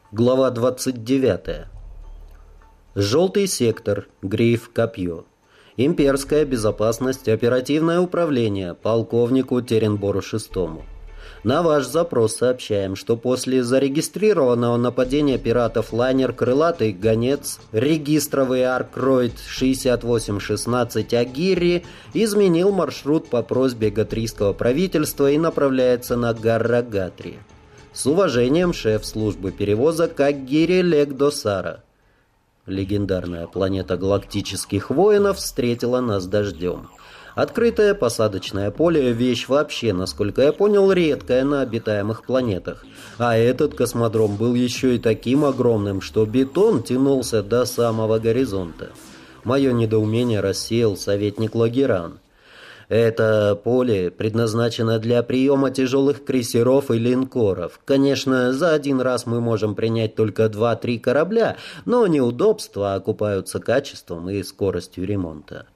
Глава 29. Желтый сектор. Гриф Копье. Имперская безопасность. Оперативное управление. Полковнику Теренбору VI. На ваш запрос сообщаем, что после зарегистрированного нападения пиратов лайнер «Крылатый гонец» регистровый Аркроид 6816 Агири изменил маршрут по просьбе гатрийского правительства и направляется на Гаррагатри. С уважением, шеф службы перевозок Агири Легдосара. Легендарная планета галактических воинов встретила нас дождем. Открытое посадочное поле – вещь вообще, насколько я понял, редкая на обитаемых планетах. А этот космодром был еще и таким огромным, что бетон тянулся до самого горизонта. Мое недоумение рассеял советник Лагеран. Это поле предназначено для приема тяжелых крейсеров и линкоров. Конечно, за один раз мы можем принять только 2-3 корабля, но неудобства окупаются качеством и скоростью ремонта.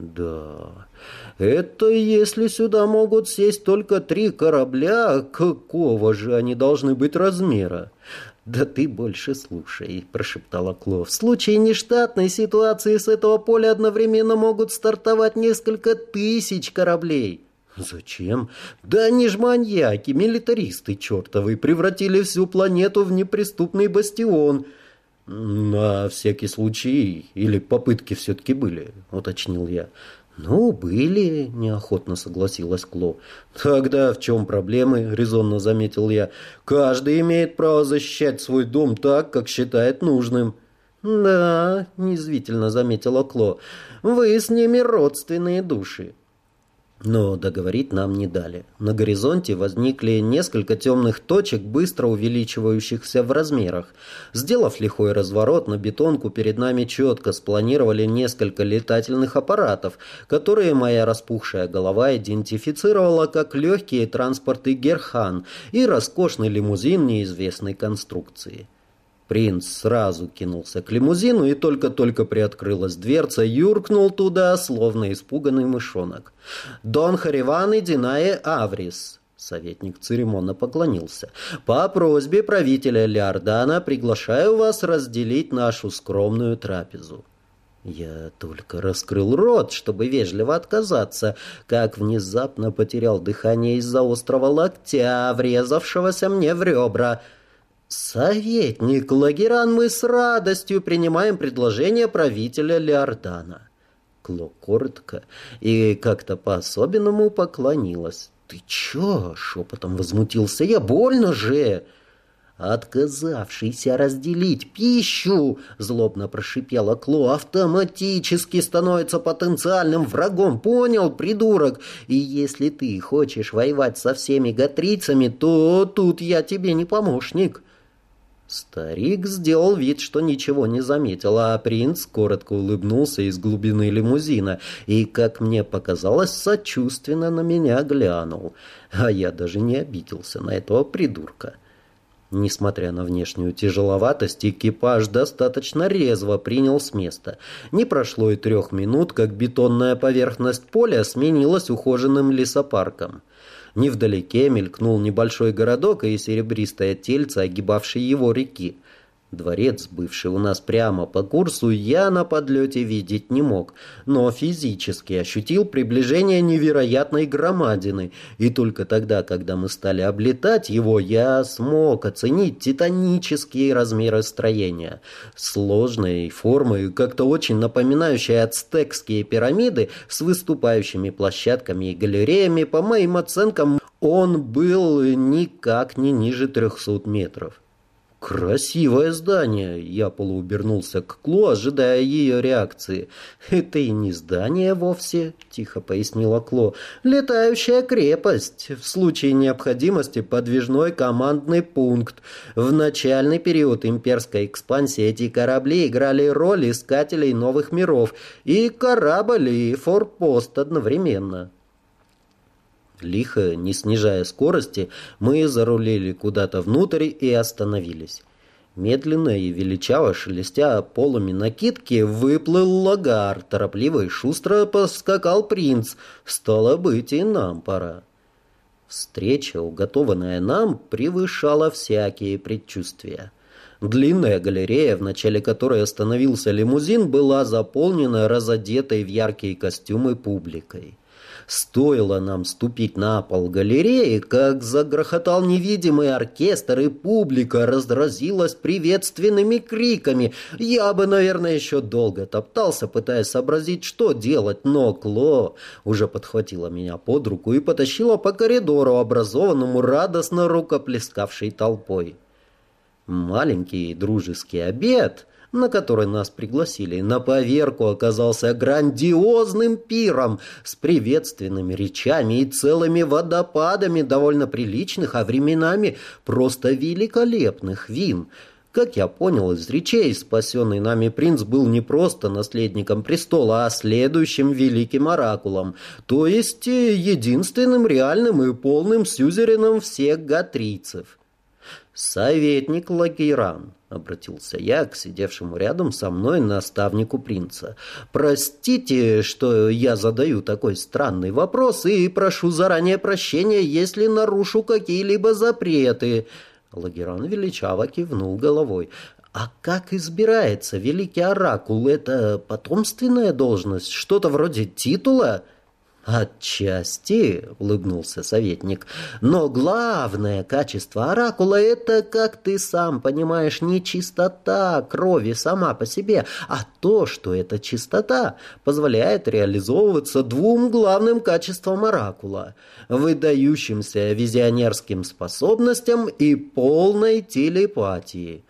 Да, это если сюда могут сесть только 3 корабля, какого же они должны быть размера? «Да ты больше слушай», — прошептала Кло. «В случае нештатной ситуации с этого поля одновременно могут стартовать несколько тысяч кораблей». «Зачем? Да они ж маньяки, милитаристы чертовы, превратили всю планету в неприступный бастион». «На всякий случай, или попытки все-таки были», — уточнил я. «Ну, были», — неохотно согласилась Кло. «Тогда в чем проблемы?» — резонно заметил я. «Каждый имеет право защищать свой дом так, как считает нужным». «Да», — язвительно заметила Кло, — «вы с ними родственные души». Но договорить нам не дали. На горизонте возникли несколько темных точек, быстро увеличивающихся в размерах. Сделав лихой разворот, на бетонку перед нами четко спланировали несколько летательных аппаратов, которые моя распухшая голова идентифицировала как легкие транспорты Герхан и роскошный лимузин неизвестной конструкции. Принц сразу кинулся к лимузину и только-только приоткрылась дверца, юркнул туда, словно испуганный мышонок. «Дон Хариван и Динае Аврис», — советник церемонно поклонился, — «по просьбе правителя Лиордана приглашаю вас разделить нашу скромную трапезу». Я только раскрыл рот, чтобы вежливо отказаться, как внезапно потерял дыхание из-за острого локтя, врезавшегося мне в ребра. «Советник Лагеран, мы с радостью принимаем предложение правителя Лиордана». Кло коротко и как-то по-особенному поклонилась. «Ты чё?» — шепотом возмутился я. «Больно же!» «Отказавшийся разделить пищу», — злобно прошипела Кло, — «автоматически становится потенциальным врагом, понял, придурок? И если ты хочешь воевать со всеми гатрийцами, то тут я тебе не помощник». Старик сделал вид, что ничего не заметил, а принц коротко улыбнулся из глубины лимузина и, как мне показалось, сочувственно на меня глянул. А я даже не обиделся на этого придурка. Несмотря на внешнюю тяжеловатость, экипаж достаточно резво принял с места. Не прошло и 3 минут, как бетонная поверхность поля сменилась ухоженным лесопарком. Невдалеке мелькнул небольшой городок и серебристое тельце, огибавшее его реки. Дворец, бывший у нас прямо по курсу, я на подлете видеть не мог, но физически ощутил приближение невероятной громадины, и только тогда, когда мы стали облетать его, я смог оценить титанические размеры строения. Сложной формы, как-то очень напоминающие ацтекские пирамиды с выступающими площадками и галереями, по моим оценкам, он был никак не ниже 300 метров. «Красивое здание!» — я полуобернулся к Кло, ожидая ее реакции. «Это и не здание вовсе», — тихо пояснила Кло. «Летающая крепость. В случае необходимости подвижной командный пункт. В начальный период имперской экспансии эти корабли играли роль искателей новых миров. И корабль, и форпост одновременно». Лихо, не снижая скорости, мы зарулили куда-то внутрь и остановились. Медленно и величаво шелестя полами накидки выплыл Лагар, торопливо и шустро поскакал принц. Стало быть, и нам пора. Встреча, уготованная нам, превышала всякие предчувствия. Длинная галерея, в начале которой остановился лимузин, была заполнена разодетой в яркие костюмы публикой. Стоило нам ступить на пол галереи, как загрохотал невидимый оркестр, и публика разразилась приветственными криками. Я бы, наверное, еще долго топтался, пытаясь сообразить, что делать, но Кло уже подхватила меня под руку и потащила по коридору, образованному радостно рукоплескавшей толпой. Маленький дружеский обед, на который нас пригласили, на поверку оказался грандиозным пиром с приветственными речами и целыми водопадами довольно приличных, а временами просто великолепных вин. Как я понял из речей, спасенный нами принц был не просто наследником престола, а следующим великим оракулом, то есть единственным реальным и полным сюзереном всех гатрийцев. «Советник Лагейран», — обратился я к сидевшему рядом со мной наставнику принца. «Простите, что я задаю такой странный вопрос, и прошу заранее прощения, если нарушу какие-либо запреты». Лагейран величаво кивнул головой. «А как избирается великий оракул? Это потомственная должность? Что-то вроде титула?» «Отчасти», — улыбнулся советник, — «но главное качество оракула — это, как ты сам понимаешь, не чистота крови сама по себе, а то, что эта чистота позволяет реализовываться двум главным качествам оракула — выдающимся визионерским способностям и полной телепатии».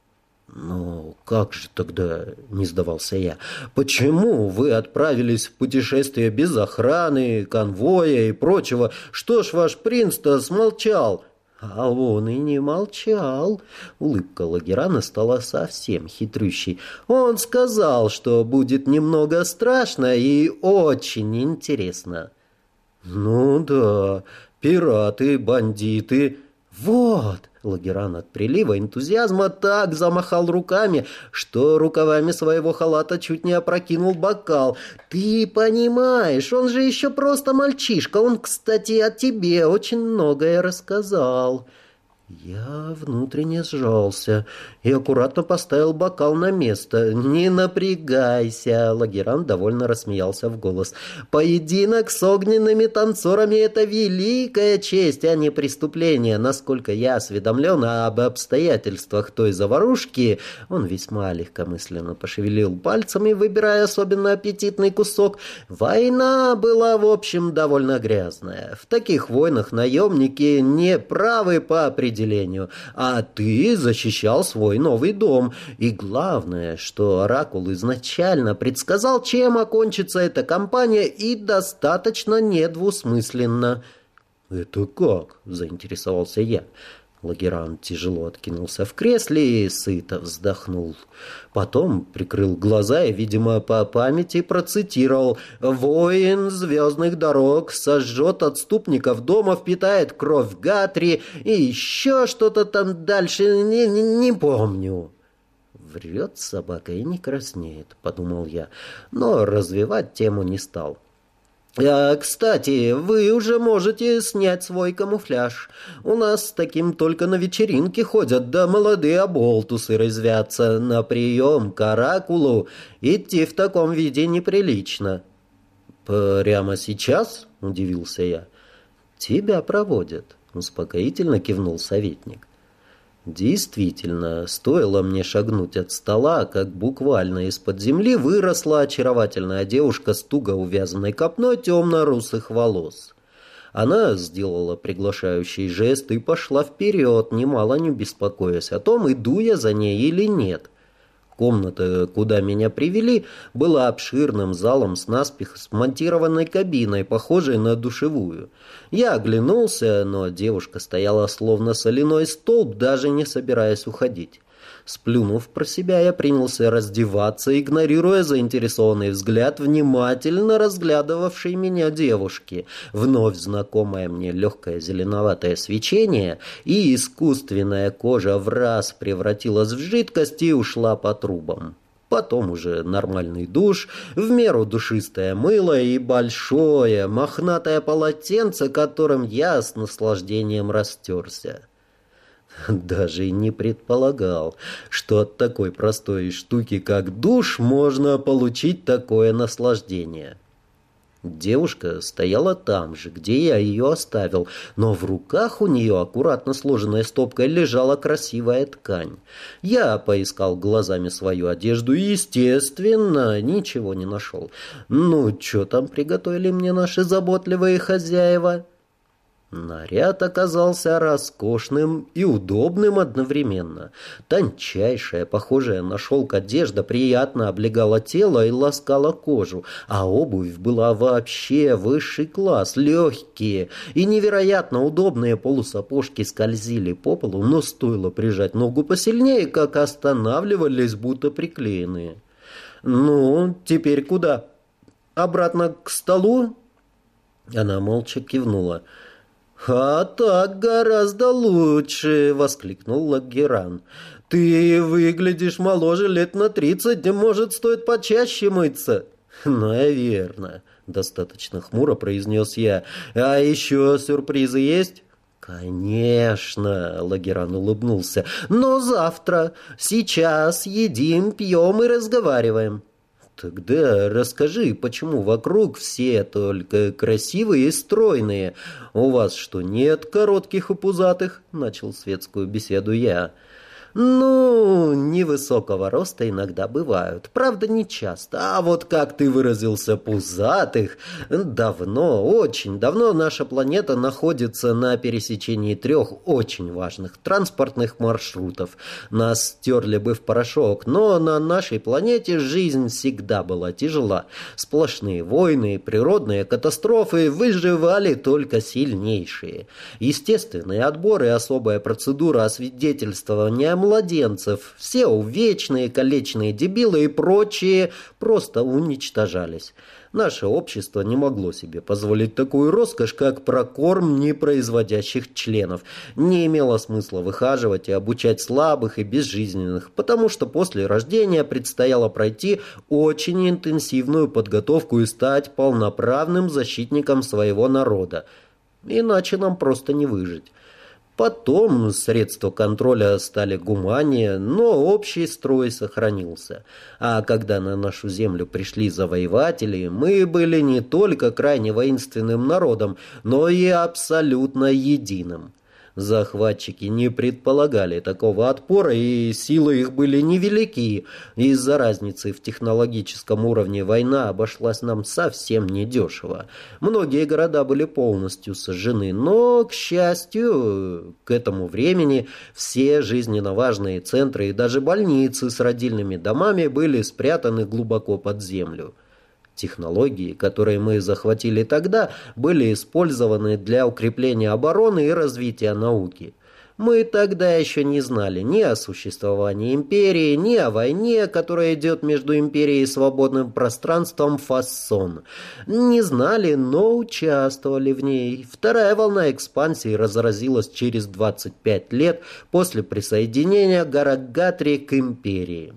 «Ну, как же тогда, — не сдавался я, — почему вы отправились в путешествие без охраны, конвоя и прочего? Что ж ваш принц-то смолчал?» «А он и не молчал». Улыбка Лагейрана стала совсем хитрющей. «Он сказал, что будет немного страшно и очень интересно». «Ну да, пираты, бандиты. Вот». Лагейран от прилива энтузиазма так замахал руками, что рукавами своего халата чуть не опрокинул бокал. «Ты понимаешь, он же еще просто мальчишка. Он, кстати, о тебе очень многое рассказал». Я внутренне сжался и аккуратно поставил бокал на место. «Не напрягайся!» — Лагейран довольно рассмеялся в голос. «Поединок с огненными танцорами — это великая честь, а не преступление. Насколько я осведомлен об обстоятельствах той заварушки...» Он весьма легкомысленно пошевелил пальцами, выбирая особенно аппетитный кусок. «Война была, в общем, довольно грязная. В таких войнах наемники не правы по определению, а ты защищал свой новый дом. И главное, что оракул изначально предсказал, чем окончится эта кампания, и достаточно недвусмысленно». «Это как?» — заинтересовался я. Лагейран тяжело откинулся в кресле и сыто вздохнул. Потом прикрыл глаза и, видимо, по памяти процитировал: «Воин звездных дорог сожжет отступников дома, впитает кровь Гатри» и еще что-то там дальше, не помню. «Врет собака и не краснеет», — подумал я, но развивать тему не стал. «Кстати, вы уже можете снять свой камуфляж. У нас с таким только на вечеринке ходят, да молодые оболтусы резвятся. На прием к оракулу идти в таком виде неприлично». «Прямо сейчас?» — удивился я. «Тебя проводят», — успокоительно кивнул советник. Действительно, стоило мне шагнуть от стола, как буквально из-под земли выросла очаровательная девушка с туго увязанной копной темно-русых волос. Она сделала приглашающий жест и пошла вперед, немало не беспокоясь о том, иду я за ней или нет. Комната, куда меня привели, была обширным залом с наспех смонтированной кабиной, похожей на душевую. Я оглянулся, но девушка стояла словно соляной столб, даже не собираясь уходить. Сплюнув про себя, я принялся раздеваться, игнорируя заинтересованный взгляд внимательно разглядывавшей меня девушки. Вновь знакомое мне легкое зеленоватое свечение, и искусственная кожа враз превратилась в жидкость и ушла по трубам. Потом уже нормальный душ, в меру душистое мыло и большое мохнатое полотенце, которым я с наслаждением растерся. Даже и не предполагал, что от такой простой штуки, как душ, можно получить такое наслаждение. Девушка стояла там же, где я ее оставил, но в руках у нее аккуратно сложенной стопкой лежала красивая ткань. Я поискал глазами свою одежду и, естественно, ничего не нашел. Ну, что там приготовили мне наши заботливые хозяева? Наряд оказался роскошным и удобным одновременно. Тончайшая, похожая на шелк одежда приятно облегала тело и ласкала кожу, а обувь была вообще высший класс, легкие и невероятно удобные полусапожки скользили по полу, но стоило прижать ногу посильнее, как останавливались, будто приклеенные. «Ну, теперь куда? Обратно к столу?» Она молча кивнула. «А так гораздо лучше!» — воскликнул Лагеран. «Ты выглядишь моложе лет на 30, может, стоит почаще мыться?» «Наверно», — достаточно хмуро произнес я. «А еще сюрпризы есть?» «Конечно!» — Лагеран улыбнулся. «Но завтра. Сейчас едим, пьем и разговариваем». «Тогда расскажи, почему вокруг все только красивые и стройные? У вас что, нет коротких и пузатых?» — начал светскую беседу я. «Ну, невысокого роста иногда бывают. Правда, не часто. А вот как ты выразился, пузатых. Давно, очень давно наша планета находится на пересечении 3 очень важных транспортных маршрутов. Нас стерли бы в порошок, но на нашей планете жизнь всегда была тяжела. Сплошные войны, природные катастрофы, выживали только сильнейшие. Естественный отбор и особая процедура освидетельствования младенцев, все увечные, калечные дебилы и прочие просто уничтожались. Наше общество не могло себе позволить такую роскошь, как прокорм непроизводящих членов. Не имело смысла выхаживать и обучать слабых и безжизненных, потому что после рождения предстояло пройти очень интенсивную подготовку и стать полноправным защитником своего народа. Иначе нам просто не выжить. Потом средства контроля стали гуманнее, но общий строй сохранился. А когда на нашу землю пришли завоеватели, мы были не только крайне воинственным народом, но и абсолютно единым. Захватчики не предполагали такого отпора, и силы их были невелики. Из-за разницы в технологическом уровне война обошлась нам совсем недешево. Многие города были полностью сожжены, но, к счастью, к этому времени все жизненно важные центры и даже больницы с родильными домами были спрятаны глубоко под землю. Технологии, которые мы захватили тогда, были использованы для укрепления обороны и развития науки. Мы тогда еще не знали ни о существовании империи, ни о войне, которая идет между империей и свободным пространством Фассон. Не знали, но участвовали в ней. Вторая волна экспансии разразилась через 25 лет после присоединения Гарагатри к империи.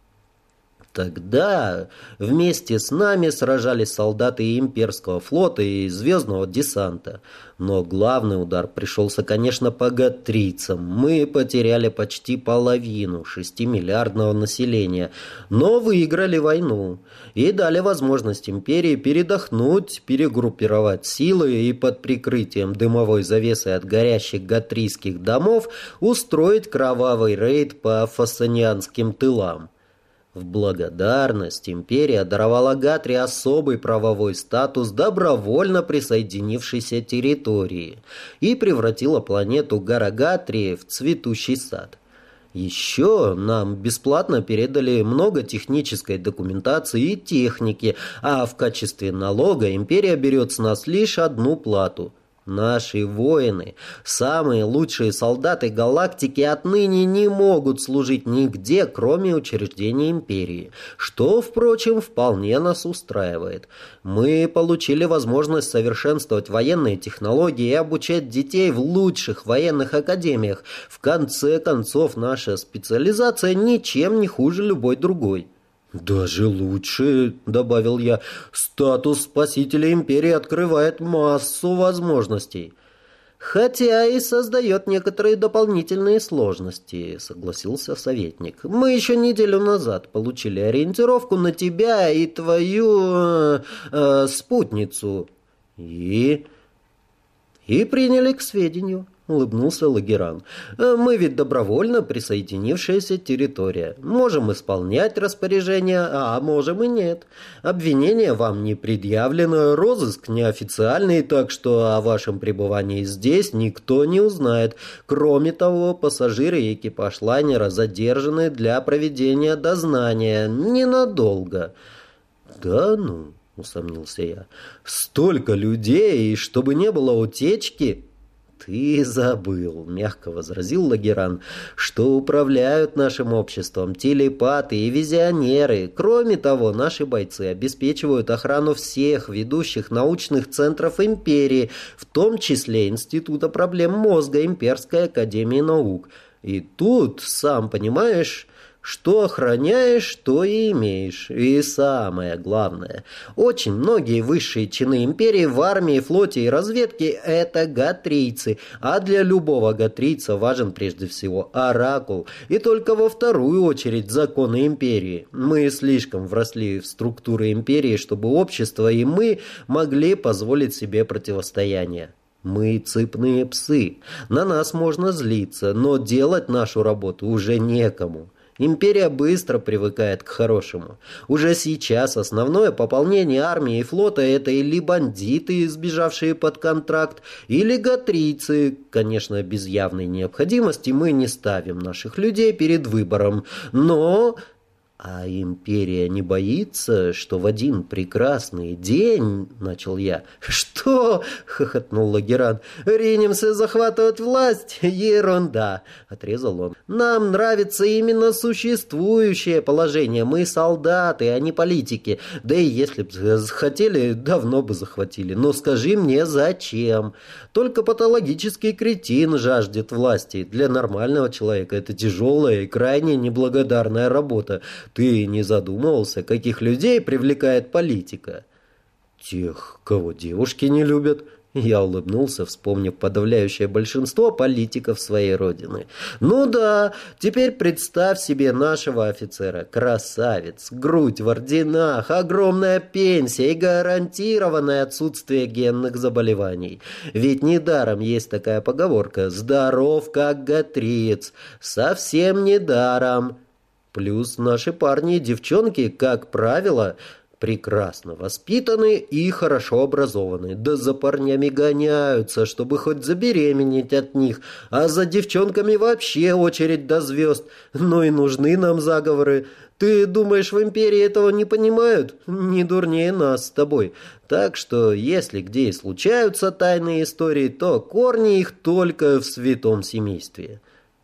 Тогда вместе с нами сражались солдаты имперского флота и звездного десанта. Но главный удар пришелся, конечно, по гатрийцам. Мы потеряли почти половину 6-миллиардного населения, но выиграли войну и дали возможность империи передохнуть, перегруппировать силы и под прикрытием дымовой завесы от горящих гатрийских домов устроить кровавый рейд по фассанианским тылам. В благодарность империя даровала Гатри особый правовой статус добровольно присоединившейся территории и превратила планету Гарагатри в цветущий сад. Еще нам бесплатно передали много технической документации и техники, а в качестве налога империя берет с нас лишь одну плату. Наши воины, самые лучшие солдаты галактики, отныне не могут служить нигде, кроме учреждений империи, что, впрочем, вполне нас устраивает. Мы получили возможность совершенствовать военные технологии и обучать детей в лучших военных академиях. В конце концов, наша специализация ничем не хуже любой другой. «Даже лучше», — добавил я, — «статус спасителя империи открывает массу возможностей». «Хотя и создает некоторые дополнительные сложности», — согласился советник. «Мы еще неделю назад получили ориентировку на тебя и твою спутницу». «И приняли к сведению», — улыбнулся Лагеран. «Мы ведь добровольно присоединившаяся территория. Можем исполнять распоряжения, а можем и нет. Обвинение вам не предъявлено, розыск неофициальный, так что о вашем пребывании здесь никто не узнает. Кроме того, пассажиры и экипаж лайнера задержаны для проведения дознания ненадолго». «Да ну», — усомнился я, — «столько людей, и чтобы не было утечки». «Ты забыл», — мягко возразил Лагеран, «что управляют нашим обществом телепаты и визионеры. Кроме того, наши бойцы обеспечивают охрану всех ведущих научных центров империи, в том числе Института проблем мозга Имперской академии наук. И тут, сам понимаешь, что охраняешь, то и имеешь. И самое главное, очень многие высшие чины империи в армии, флоте и разведке – это гатрийцы, а для любого гатрийца важен прежде всего оракул, и только во вторую очередь законы империи. Мы слишком вросли в структуры империи, чтобы общество и мы могли позволить себе противостояние. Мы цепные псы. На нас можно злиться, но делать нашу работу уже некому. Империя быстро привыкает к хорошему. Уже сейчас основное пополнение армии и флота – это или бандиты, сбежавшие под контракт, или гатрийцы. Конечно, без явной необходимости мы не ставим наших людей перед выбором, но... «А империя не боится, что в один прекрасный день...» — начал я. «Что?» — хохотнул Лагеран. «Ринемся захватывать власть? Ерунда!» — отрезал он. «Нам нравится именно существующее положение. Мы солдаты, а не политики. Да и если бы хотели, давно бы захватили. Но скажи мне, зачем? Только патологический кретин жаждет власти. Для нормального человека это тяжелая и крайне неблагодарная работа. Ты не задумывался, каких людей привлекает политика?» «Тех, кого девушки не любят». Я улыбнулся, вспомнив подавляющее большинство политиков своей родины. «Ну да, теперь представь себе нашего офицера. Красавец, грудь в орденах, огромная пенсия и гарантированное отсутствие генных заболеваний. Ведь недаром есть такая поговорка «здоров, как гатриец». Совсем недаром. Плюс наши парни и девчонки, как правило, прекрасно воспитаны и хорошо образованы. Да за парнями гоняются, чтобы хоть забеременеть от них. А за девчонками вообще очередь до звезд. Ну и нужны нам заговоры. Ты думаешь, в империи этого не понимают? Не дурнее нас с тобой. Так что, если где и случаются тайные истории, то корни их только в святом семействе».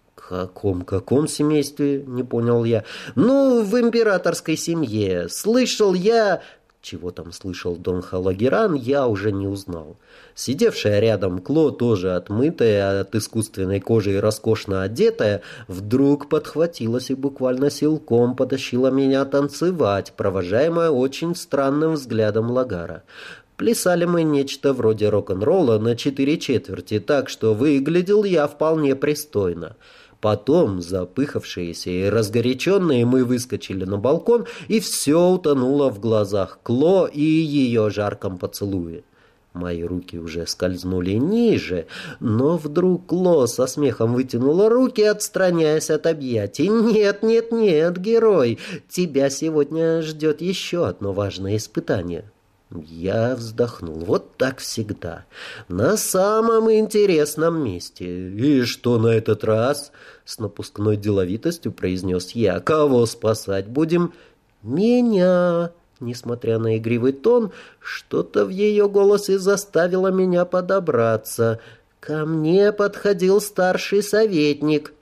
«Каком семействе?» — не понял я. «Ну, в императорской семье. Слышал я...» Чего там слышал Дон Халагеран, я уже не узнал. Сидевшая рядом Кло, тоже отмытая от искусственной кожи и роскошно одетая, вдруг подхватилась и буквально силком потащила меня танцевать, провожаемая очень странным взглядом Лагара. Плясали мы нечто вроде рок-н-ролла на 4/4, так что выглядел я вполне пристойно. Потом, запыхавшиеся и разгоряченные, мы выскочили на балкон, и все утонуло в глазах Кло и ее жарком поцелуе. Мои руки уже скользнули ниже, но вдруг Кло со смехом вытянула руки, отстраняясь от объятий. «Нет, нет, нет, герой, тебя сегодня ждет еще одно важное испытание». Я вздохнул. Вот так всегда. На самом интересном месте. «И что на этот раз?» С напускной деловитостью произнес я. «Кого спасать будем?» «Меня». Несмотря на игривый тон, что-то в ее голосе заставило меня подобраться. Ко мне подходил старший советник.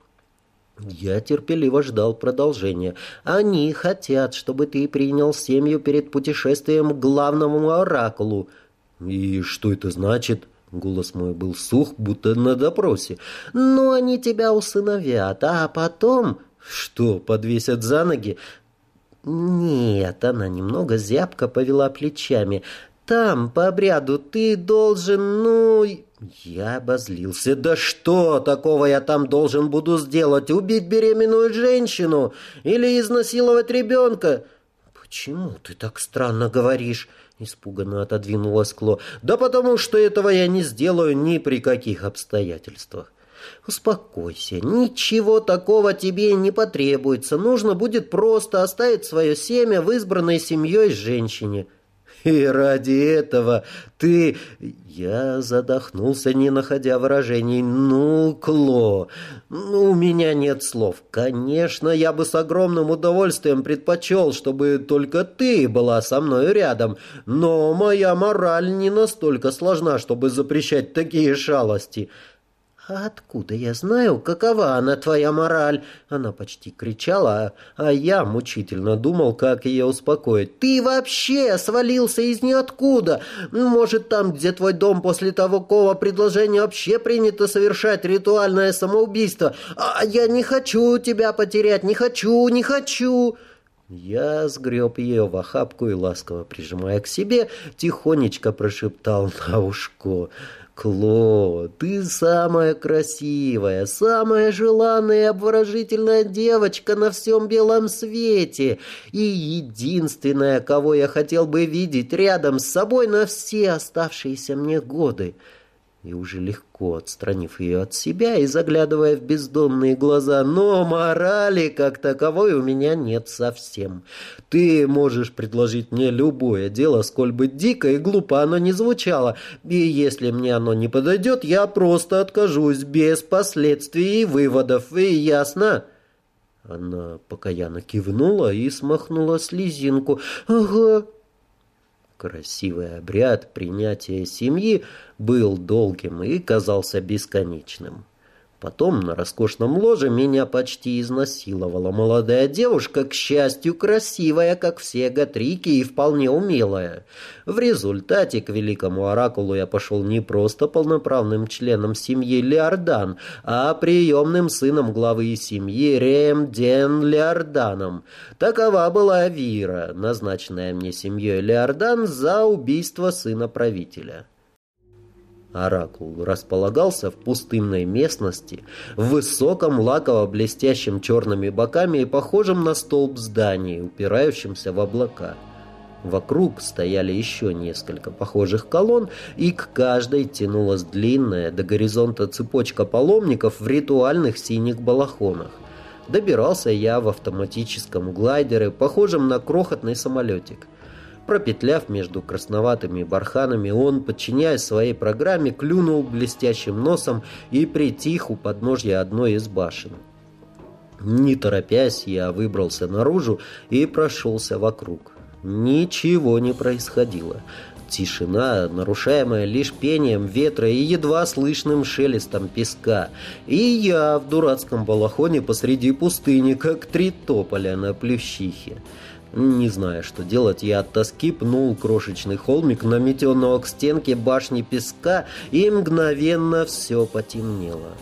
Я терпеливо ждал продолжения. «Они хотят, чтобы ты принял семью перед путешествием к главному оракулу». «И что это значит?» Голос мой был сух, будто на допросе. «Ну, они тебя усыновят, а потом...» «Что, подвесят за ноги?» «Нет», она немного зябко повела плечами. «Там, по обряду, ты должен, Я обозлился. Да что такого я там должен буду сделать? Убить беременную женщину? Или изнасиловать ребенка? Почему ты так странно говоришь? Испуганно отодвинуло скло. Да потому что этого я не сделаю ни при каких обстоятельствах. Успокойся, ничего такого тебе не потребуется. Нужно будет просто оставить свое семя в избранной семьей женщине. И ради этого ты... Я задохнулся, не находя выражений. Ну, Кло, у меня нет слов. Конечно, я бы с огромным удовольствием предпочел, чтобы только ты была со мной рядом. Но моя мораль не настолько сложна, чтобы запрещать такие шалости. «А откуда я знаю, какова она, твоя мораль?» Она почти кричала, а я мучительно думал, как ее успокоить. «Ты вообще свалился из ниоткуда! Может, там, где твой дом, после такого предложения вообще принято совершать ритуальное самоубийство? А я не хочу тебя потерять, не хочу, не хочу!» Я сгреб ее в охапку и, ласково прижимая к себе, тихонечко прошептал на ушко: «Кло, ты самая красивая, самая желанная и обворожительная девочка на всем белом свете и единственная, кого я хотел бы видеть рядом с собой на все оставшиеся мне годы». И уже легко отстранив ее от себя и заглядывая в бездонные глаза: «Но морали как таковой у меня нет совсем. Ты можешь предложить мне любое дело, сколь бы дико и глупо оно ни звучало, и если мне оно не подойдет, я просто откажусь без последствий и выводов, и ясно?» Она покаянно кивнула и смахнула слезинку. «Ага». Красивый обряд принятия семьи был долгим и казался бесконечным. Потом на роскошном ложе меня почти изнасиловала молодая девушка, к счастью, красивая, как все гатрики, и вполне умелая. В результате к великому оракулу я пошел не просто полноправным членом семьи Леордан, а приемным сыном главы семьи Ремден Леорданом. Такова была вира, назначенная мне семьей Леордан за убийство сына правителя. Оракул располагался в пустынной местности, в высоком лаково-блестящем черными боками и похожем на столб здании, упирающемся в облака. Вокруг стояли еще несколько похожих колонн, и к каждой тянулась длинная до горизонта цепочка паломников в ритуальных синих балахонах. Добирался я в автоматическом глайдере, похожем на крохотный самолетик. Пропетляв между красноватыми барханами, он, подчиняясь своей программе, клюнул блестящим носом и притих у подножья одной из башен. Не торопясь, я выбрался наружу и прошелся вокруг. Ничего не происходило. Тишина, нарушаемая лишь пением ветра и едва слышным шелестом песка. И я в дурацком балахоне посреди пустыни, как три тополя на плющихе. Не зная, что делать, я от тоски пнул крошечный холмик, наметенного к стенке башни песка, и мгновенно все потемнело.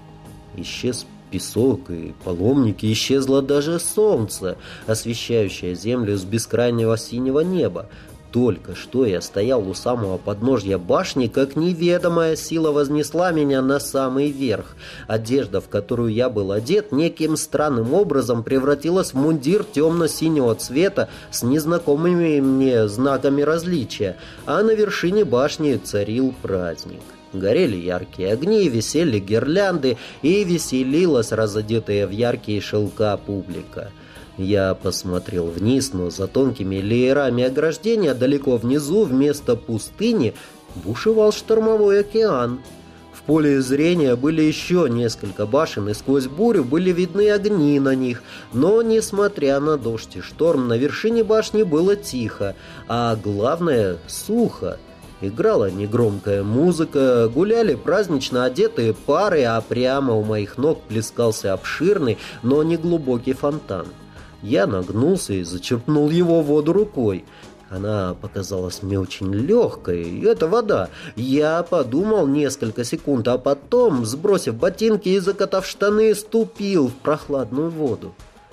Исчез песок и паломники, исчезло даже солнце, освещающее землю с бескрайнего синего неба. Только что я стоял у самого подножья башни, как неведомая сила вознесла меня на самый верх. Одежда, в которую я был одет, неким странным образом превратилась в мундир темно-синего цвета с незнакомыми мне знаками различия, а на вершине башни царил праздник. Горели яркие огни, висели гирлянды и веселилась разодетая в яркие шелка публика. Я посмотрел вниз, но за тонкими леерами ограждения далеко внизу вместо пустыни бушевал штормовой океан. В поле зрения были еще несколько башен, и сквозь бурю были видны огни на них. Но, несмотря на дождь и шторм, на вершине башни было тихо, а главное — сухо. Играла негромкая музыка, гуляли празднично одетые пары, а прямо у моих ног плескался обширный, но неглубокий фонтан. Я нагнулся и зачерпнул его воду рукой. Она показалась мне очень легкой. Это вода. Я подумал несколько секунд, а потом, сбросив ботинки и закатав штаны, ступил в прохладную воду.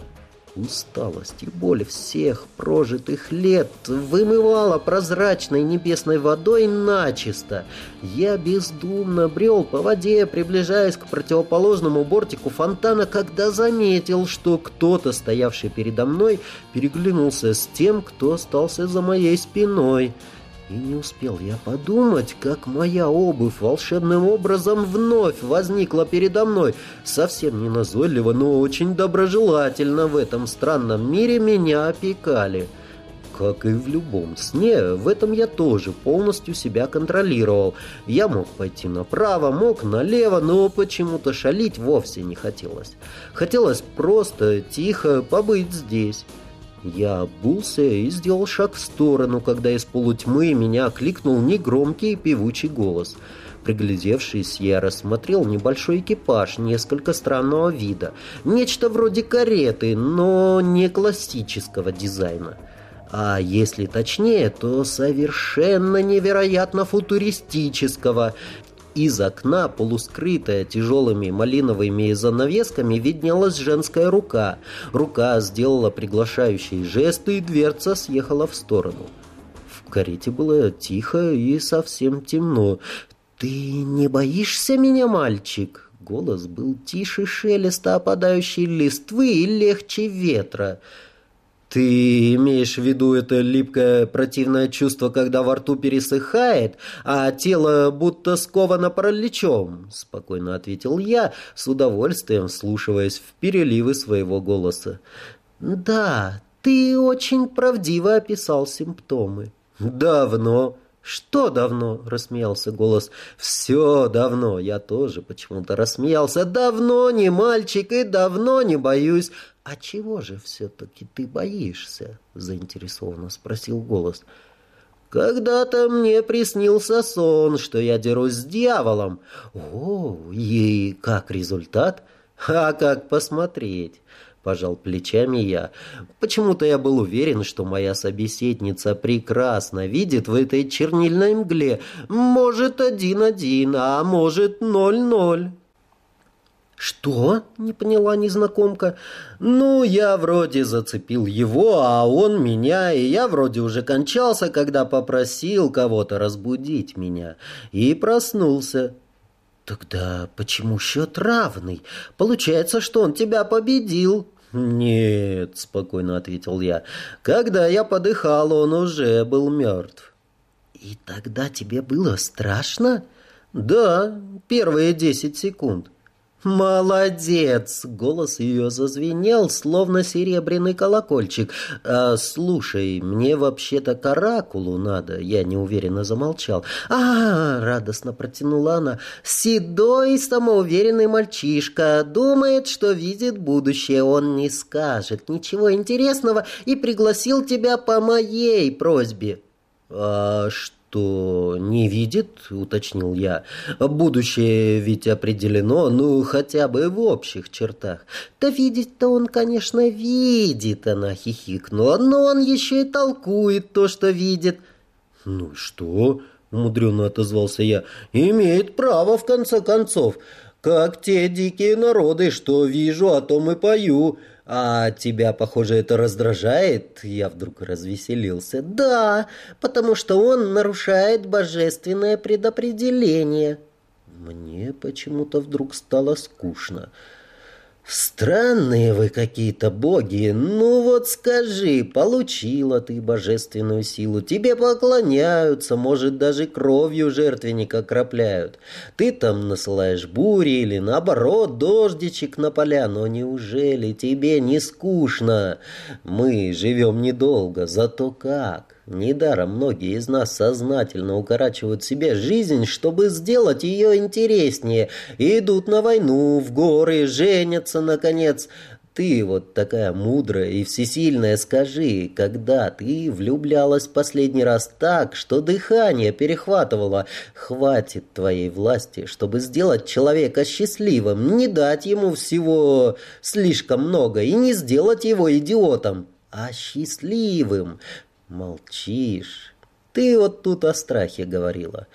Усталость и боль всех прожитых лет вымывала прозрачной небесной водой начисто. Я бездумно брел по воде, приближаясь к противоположному бортику фонтана, когда заметил, что кто-то, стоявший передо мной, переглянулся с тем, кто остался за моей спиной. И не успел я подумать, как моя обувь волшебным образом вновь возникла передо мной. Совсем не назойливо, но очень доброжелательно в этом странном мире меня опекали. Как и в любом сне, в этом я тоже полностью себя контролировал. Я мог пойти направо, мог налево, но почему-то шалить вовсе не хотелось. Хотелось просто тихо побыть здесь. Я обулся и сделал шаг в сторону, когда из полутьмы меня окликнул негромкий певучий голос. Приглядевшись, я рассмотрел небольшой экипаж несколько странного вида. Нечто вроде кареты, но не классического дизайна. А если точнее, то совершенно невероятно футуристического. Из окна, полускрытая тяжелыми малиновыми занавесками, виднелась женская рука. Рука сделала приглашающий жест, и дверца съехала в сторону. В карете было тихо и совсем темно. «Ты не боишься меня, мальчик?» Голос был тише шелеста опадающей листвы и легче ветра. «Ты имеешь в виду это липкое противное чувство, когда во рту пересыхает, а тело будто сковано параличом?» — спокойно ответил я, с удовольствием вслушиваясь в переливы своего голоса. «Да, ты очень правдиво описал симптомы». «Давно». «Что давно?» — рассмеялся голос. «Все давно». Я тоже почему-то рассмеялся. «Давно не мальчик и давно не боюсь». «А чего же все-таки ты боишься?» — заинтересованно спросил голос. «Когда-то мне приснился сон, что я дерусь с дьяволом». «О, и как результат?» «А как посмотреть?» — пожал плечами я. Почему-то я был уверен, что моя собеседница прекрасно видит в этой чернильной мгле. Может, 1-1, а может, 0-0. «Что?» — не поняла незнакомка. «Ну, я вроде зацепил его, а он меня, и я вроде уже кончался, когда попросил кого-то разбудить меня. И проснулся». «Тогда почему счет равный? Получается, что он тебя победил». «Нет», — спокойно ответил я. «Когда я подыхал, он уже был мертв». «И тогда тебе было страшно?» «Да, первые 10 секунд». «Молодец!» — голос ее зазвенел, словно серебряный колокольчик. «Слушай, мне вообще-то к оракулу надо», — я неуверенно замолчал. Радостно протянула она. «Седой, самоуверенный мальчишка, думает, что видит будущее. Он не скажет ничего интересного и пригласил тебя по моей просьбе». «Что, не видит?» — уточнил я. «Будущее ведь определено, ну, хотя бы в общих чертах». «Да видеть-то он, конечно, видит», — она хихикнула, «но он еще и толкует то, что видит». «Ну и что?» — умудренно отозвался я. «Имеет право, в конце концов. Как те дикие народы, что вижу, о том и пою». «А тебя, похоже, это раздражает?» Я вдруг развеселился. «Да, потому что он нарушает божественное предопределение». Мне почему-то вдруг стало скучно. «Странные вы какие-то боги. Ну вот скажи, получила ты божественную силу, тебе поклоняются, может, даже кровью жертвенника окропляют. Ты там насылаешь бури или, наоборот, дождичек на поля, но неужели тебе не скучно? Мы живем недолго, зато как? Недаром многие из нас сознательно укорачивают себе жизнь, чтобы сделать ее интереснее. Идут на войну, в горы, женятся, наконец. Ты вот такая мудрая и всесильная, скажи, когда ты влюблялась последний раз так, что дыхание перехватывало? Хватит твоей власти, чтобы сделать человека счастливым, не дать ему всего слишком много и не сделать его идиотом, а счастливым. Молчишь. Ты вот тут о страхе говорила.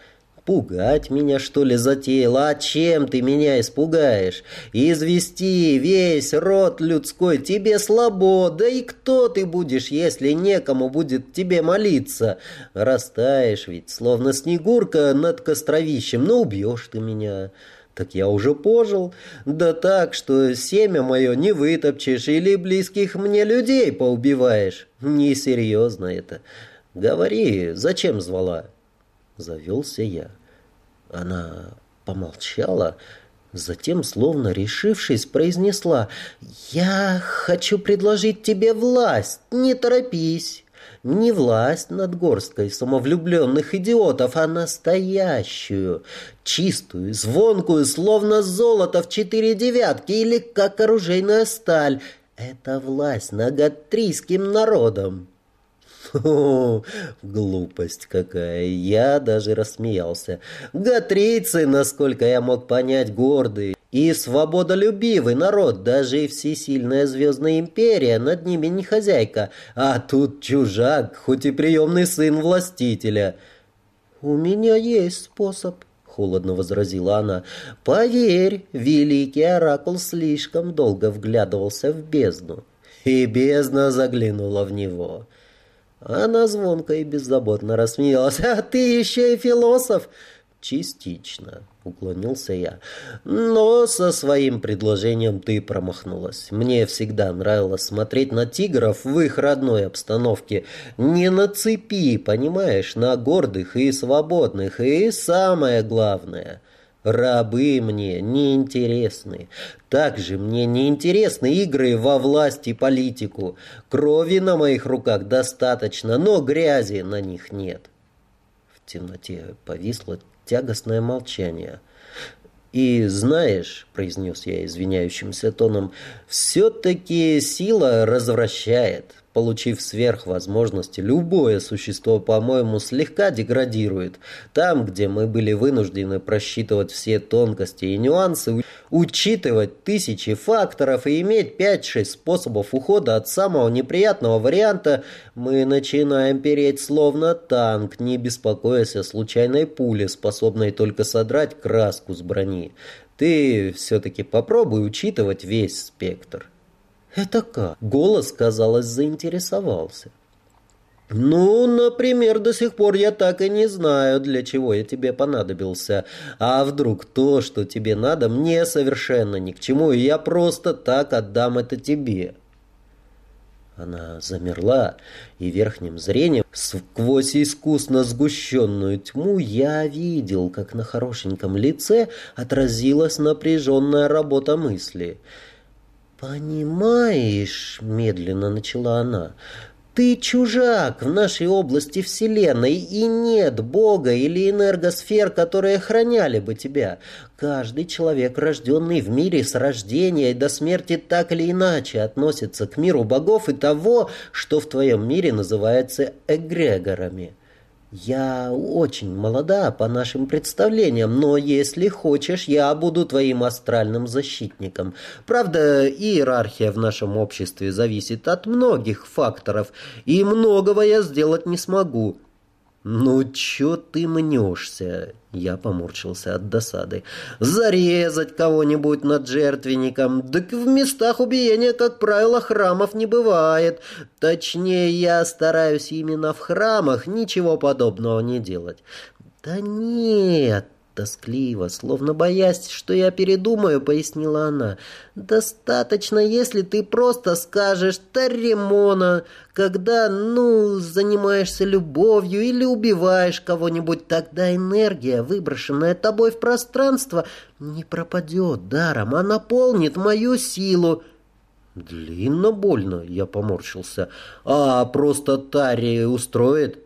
Пугать меня, что ли, затеяла? А чем ты меня испугаешь? Извести весь род людской тебе слабо. Да и кто ты будешь, если некому будет тебе молиться? Растаешь ведь, словно снегурка над костровищем. Ну, убьешь ты меня. Так я уже пожил. Да так, что семя мое не вытопчешь или близких мне людей поубиваешь. Несерьезно это. Говори, зачем звала? Завелся я. Она помолчала, затем, словно решившись, произнесла: «Я хочу предложить тебе власть, не торопись». Не власть над горсткой самовлюбленных идиотов, а настоящую, чистую, звонкую, словно золото в 4 девятки или как оружейная сталь. Это власть над гатрийским народом. О, глупость какая! Я даже рассмеялся. Гатрийцы, насколько я мог понять, гордые и свободолюбивый народ, даже и всесильная Звездная империя над ними не хозяйка, а тут чужак, хоть и приемный сын властителя. «У меня есть способ», — холодно возразила она. «Поверь, великий оракул слишком долго вглядывался в бездну, и бездна заглянула в него». Она звонко и беззаботно рассмеялась. «А ты еще и философ!» «Частично», — уклонился я. «Но со своим предложением ты промахнулась. Мне всегда нравилось смотреть на тигров в их родной обстановке. Не на цепи, понимаешь, на гордых и свободных. И самое главное — рабы мне не интересны. Также мне не интересны игры во власть и политику. Крови на моих руках достаточно, но грязи на них нет». В темноте повисло тягостное молчание. «И знаешь, — произнес я извиняющимся тоном, — все-таки сила развращает. Получив сверхвозможности, любое существо, по-моему, слегка деградирует. Там, где мы были вынуждены просчитывать все тонкости и нюансы, учитывать тысячи факторов и иметь 5-6 способов ухода от самого неприятного варианта, мы начинаем переть словно танк, не беспокоясь о случайной пуле, способной только содрать краску с брони. Ты все-таки попробуй учитывать весь спектр». «Это как?» Голос, казалось, заинтересовался. «Ну, например, до сих пор я так и не знаю, для чего я тебе понадобился. А вдруг то, что тебе надо, мне совершенно ни к чему, и я просто так отдам это тебе?» Она замерла, и верхним зрением, сквозь искусно сгущенную тьму, я видел, как на хорошеньком лице отразилась напряженная работа мысли. «Понимаешь, — медленно начала она, — ты чужак в нашей области Вселенной, и нет Бога или энергосфер, которые охраняли бы тебя. Каждый человек, рожденный в мире с рождения и до смерти, так или иначе относится к миру богов и того, что в твоем мире называется эгрегорами. Я очень молода по нашим представлениям, но если хочешь, я буду твоим астральным защитником. Правда, иерархия в нашем обществе зависит от многих факторов, и многого я сделать не смогу». «Ну, чё ты мнешься?» Я поморщился от досады. «Зарезать кого-нибудь над жертвенником? Так в местах убиения, как правило, храмов не бывает. Точнее, я стараюсь именно в храмах ничего подобного не делать». «Да нет!» Тоскливо, словно боясь, что я передумаю, пояснила она. «Достаточно, если ты просто скажешь «Таремона», когда, занимаешься любовью или убиваешь кого-нибудь, тогда энергия, выброшенная тобой в пространство, не пропадет даром, а наполнит мою силу». «Длинно больно», — я поморщился. «А просто Тари устроит?»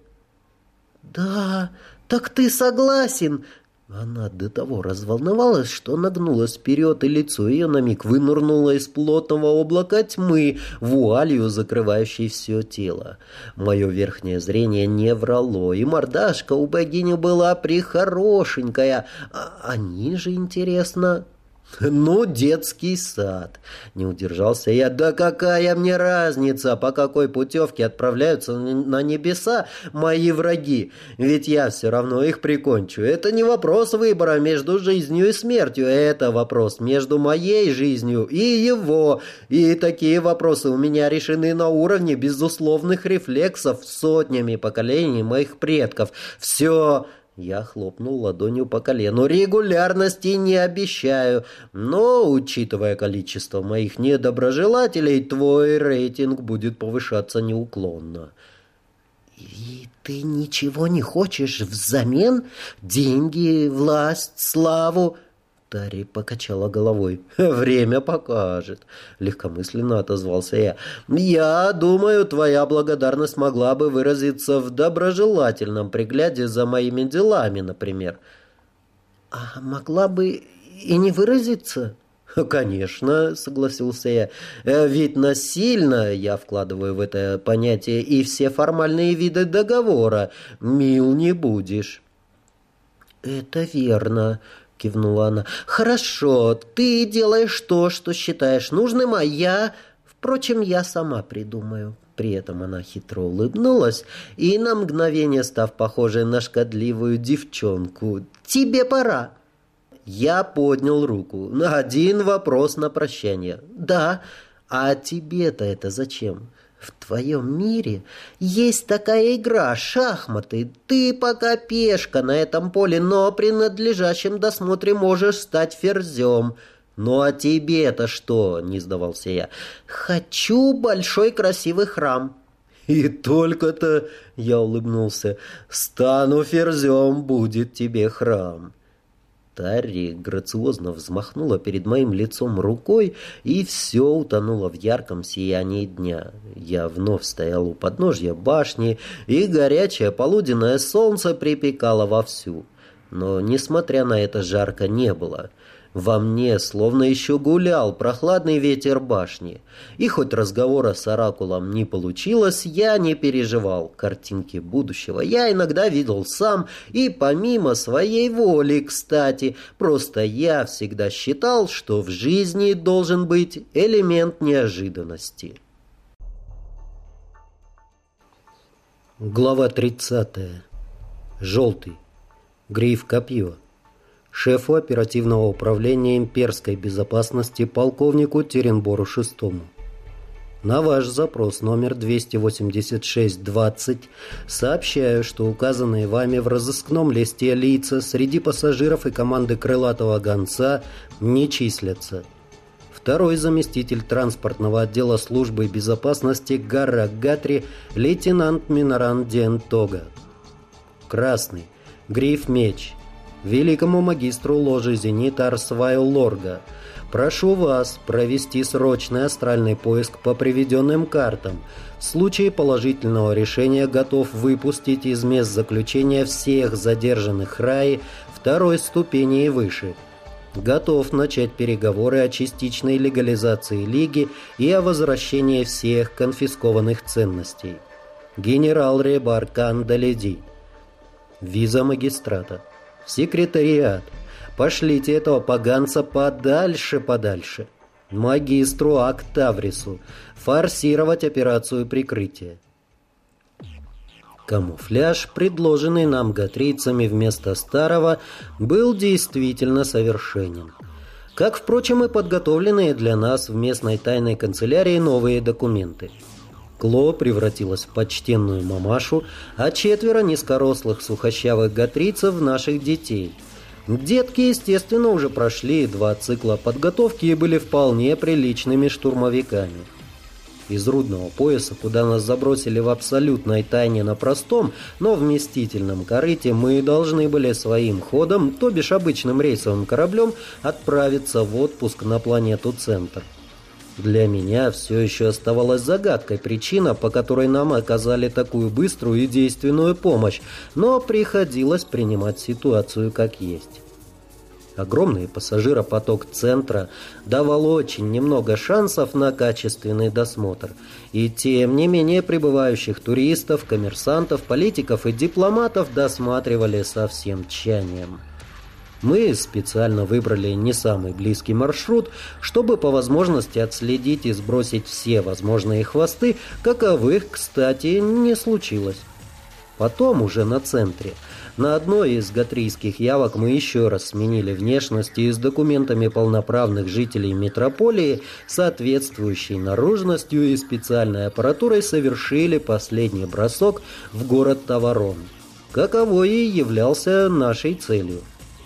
«Да, так ты согласен?» Она до того разволновалась, что нагнулась вперед, и лицо ее на миг вынырнуло из плотного облака тьмы, вуалью закрывающей все тело. Мое верхнее зрение не врало, и мордашка у богини была прихорошенькая. А ниже, интересно... «Ну, детский сад», — не удержался я. «Да какая мне разница, по какой путевке отправляются на небеса мои враги? Ведь я все равно их прикончу. Это не вопрос выбора между жизнью и смертью, это вопрос между моей жизнью и его. И такие вопросы у меня решены на уровне безусловных рефлексов сотнями поколений моих предков. Все...» Я хлопнул ладонью по колену. «Регулярности не обещаю, но, учитывая количество моих недоброжелателей, твой рейтинг будет повышаться неуклонно». «И ты ничего не хочешь взамен? Деньги, власть, славу?» Тари покачала головой. «Время покажет», — легкомысленно отозвался я. «Я думаю, твоя благодарность могла бы выразиться в доброжелательном пригляде за моими делами, например». «А могла бы и не выразиться?» «Конечно», — согласился я. «Ведь насильно, я вкладываю в это понятие и все формальные виды договора, мил не будешь». «Это верно», — кивнула она. «Хорошо, ты делаешь то, что считаешь нужным, а я... Впрочем, я сама придумаю». При этом она хитро улыбнулась и, на мгновение став похожей на шкодливую девчонку: «Тебе пора». Я поднял руку. «Один вопрос на прощание». «Да, а тебе-то это зачем? В твоем мире есть такая игра — шахматы. Ты пока пешка на этом поле, но при надлежащем досмотре можешь стать ферзем». «Ну а тебе-то что?» — не сдавался я. «Хочу большой красивый храм». «И только-то...» — я улыбнулся. «Стану ферзем, будет тебе храм». Тари грациозно взмахнула перед моим лицом рукой, и все утонуло в ярком сиянии дня. Я вновь стоял у подножья башни, и горячее полуденное солнце припекало вовсю. Но, несмотря на это, жарко не было. Во мне словно еще гулял прохладный ветер башни. И хоть разговора с оракулом не получилось, я не переживал. Картинки будущего я иногда видел сам, и помимо своей воли, кстати. Просто я всегда считал, что в жизни должен быть элемент неожиданности. Глава 30. Желтый. Гриф-копье. Шефу оперативного управления имперской безопасности полковнику Теренбору VI. На ваш запрос номер 286-20 сообщаю, что указанные вами в разыскном листе лица среди пассажиров и команды крылатого гонца не числятся. Второй заместитель транспортного отдела службы безопасности Гарра Гатри, лейтенант Миноран Ден Тога. Красный. Гриф-меч. Великому магистру ложи Зенита Арсваю Лорга. Прошу вас провести срочный астральный поиск по приведенным картам. В случае положительного решения готов выпустить из мест заключения всех задержанных Раи второй ступени и выше. Готов начать переговоры о частичной легализации Лиги и о возвращении всех конфискованных ценностей. Генерал Ребар Кандаледи. Виза магистрата. Секретариат. Пошлите этого поганца подальше. Магистру Октаврису. Форсировать операцию прикрытия. Камуфляж, предложенный нам гатрийцами вместо старого, был действительно совершенен. Как, впрочем, и подготовленные для нас в местной тайной канцелярии новые документы. Кло превратилась в почтенную мамашу, а 4 низкорослых сухощавых гатрийцев в наших детей. Детки, естественно, уже прошли 2 цикла подготовки и были вполне приличными штурмовиками. Из рудного пояса, куда нас забросили в абсолютной тайне на простом, но вместительном корыте, мы должны были своим ходом, то бишь обычным рейсовым кораблем, отправиться в отпуск на планету Центр. Для меня все еще оставалась загадкой причина, по которой нам оказали такую быструю и действенную помощь, но приходилось принимать ситуацию как есть. Огромный пассажиропоток центра давал очень немного шансов на качественный досмотр, и тем не менее прибывающих туристов, коммерсантов, политиков и дипломатов досматривали со всем тщанием. Мы специально выбрали не самый близкий маршрут, чтобы по возможности отследить и сбросить все возможные хвосты, каковых, кстати, не случилось. Потом уже на центре. На одной из гатрийских явок мы еще раз сменили внешность и с документами полноправных жителей метрополии, соответствующей наружностью и специальной аппаратурой совершили последний бросок в город Таварон, каковой и являлся нашей целью.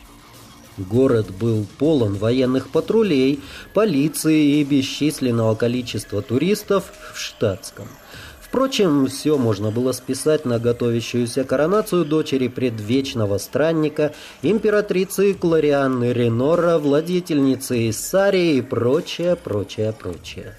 Город был полон военных патрулей, полиции и бесчисленного количества туристов в штатском. Впрочем, все можно было списать на готовящуюся коронацию дочери предвечного странника, императрицы Кларианны Ренора, владетельницы Иссарии и прочее, прочее, прочее.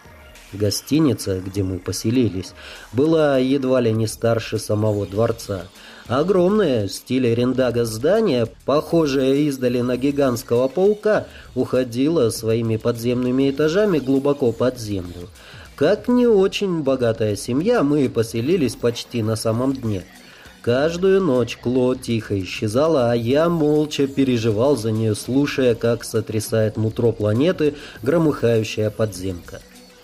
Гостиница, где мы поселились, была едва ли не старше самого дворца. Огромное в стиле Рендага здание, похожее издали на гигантского паука, уходило своими подземными этажами глубоко под землю. Как не очень богатая семья, мы поселились почти на самом дне. Каждую ночь Кло тихо исчезала, а я молча переживал за нее, слушая, как сотрясает нутро планеты громыхающая подземка.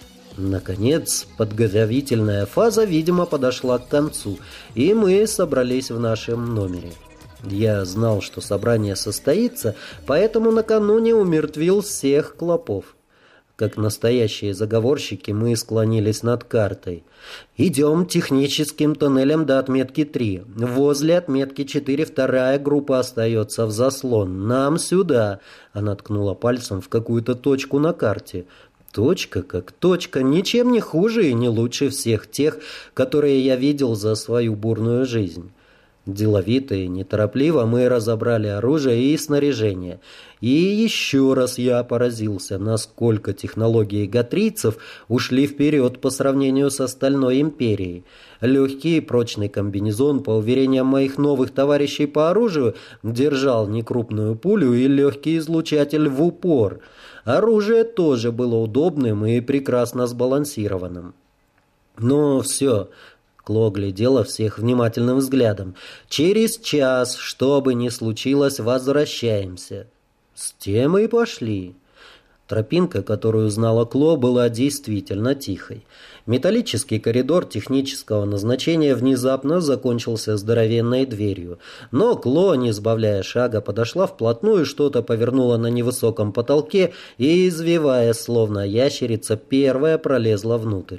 Наконец, подготовительная фаза, видимо, подошла к концу, и мы собрались в нашем номере. Я знал, что собрание состоится, поэтому накануне умертвил всех клопов. Как настоящие заговорщики, мы склонились над картой. «Идем техническим тоннелем до отметки 3. Возле отметки 4 вторая группа остается в заслон. Нам сюда!» Она ткнула пальцем в какую-то точку на карте. Точка как точка, ничем не хуже и не лучше всех тех, которые я видел за свою бурную жизнь. Деловито и неторопливо мы разобрали оружие и снаряжение. И еще раз я поразился, насколько технологии гатрийцев ушли вперед по сравнению с остальной империей. Легкий и прочный комбинезон, по уверениям моих новых товарищей по оружию, держал некрупную пулю и легкий излучатель в упор. Оружие тоже было удобным и прекрасно сбалансированным. Но все... Кло глядела всех внимательным взглядом. «Через час, что бы ни случилось, возвращаемся». С тем и пошли. Тропинка, которую знала Кло, была действительно тихой. Металлический коридор технического назначения внезапно закончился здоровенной дверью. Но Кло, не сбавляя шага, подошла вплотную, что-то повернула на невысоком потолке и, извиваясь, словно ящерица, первая пролезла внутрь.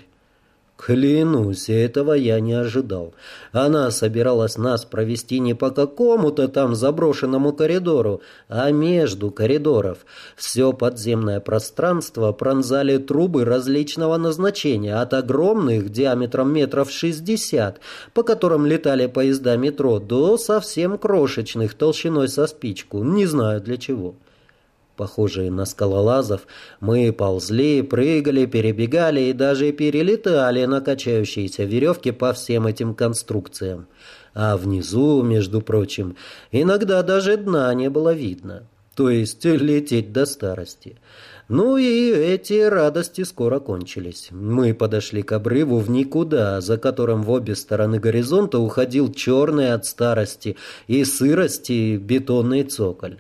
Клянусь, этого я не ожидал. Она собиралась нас провести не по какому-то там заброшенному коридору, а между коридоров. Все подземное пространство пронзали трубы различного назначения, от огромных диаметром метров 60, по которым летали поезда метро, до совсем крошечных толщиной со спичку, не знаю для чего. Похожие на скалолазов, мы ползли, прыгали, перебегали и даже перелетали на качающиеся веревки по всем этим конструкциям. А внизу, между прочим, иногда даже дна не было видно. То есть лететь до старости. Ну и эти радости скоро кончились. Мы подошли к обрыву в никуда, за которым в обе стороны горизонта уходил черный от старости и сырости бетонный цоколь.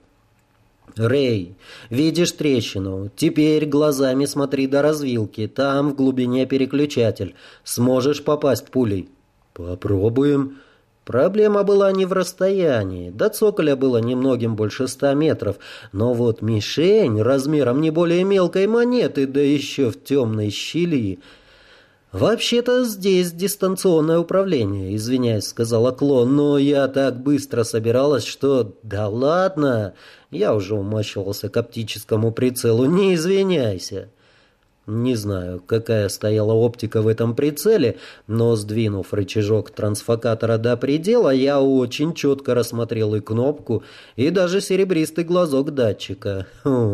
«Рэй, видишь трещину? Теперь глазами смотри до развилки. Там в глубине переключатель. Сможешь попасть пулей?» «Попробуем». Проблема была не в расстоянии. До цоколя было немногим больше 100 метров. Но вот мишень размером не более мелкой монеты, да еще в темной щели. «Вообще-то здесь дистанционное управление», — извиняюсь, сказала Кло, «но я так быстро собиралась, что...» «Да ладно!» Я уже умащивался к оптическому прицелу. «Не извиняйся!» Не знаю, какая стояла оптика в этом прицеле, но, сдвинув рычажок трансфокатора до предела, я очень четко рассмотрел и кнопку, и даже серебристый глазок датчика.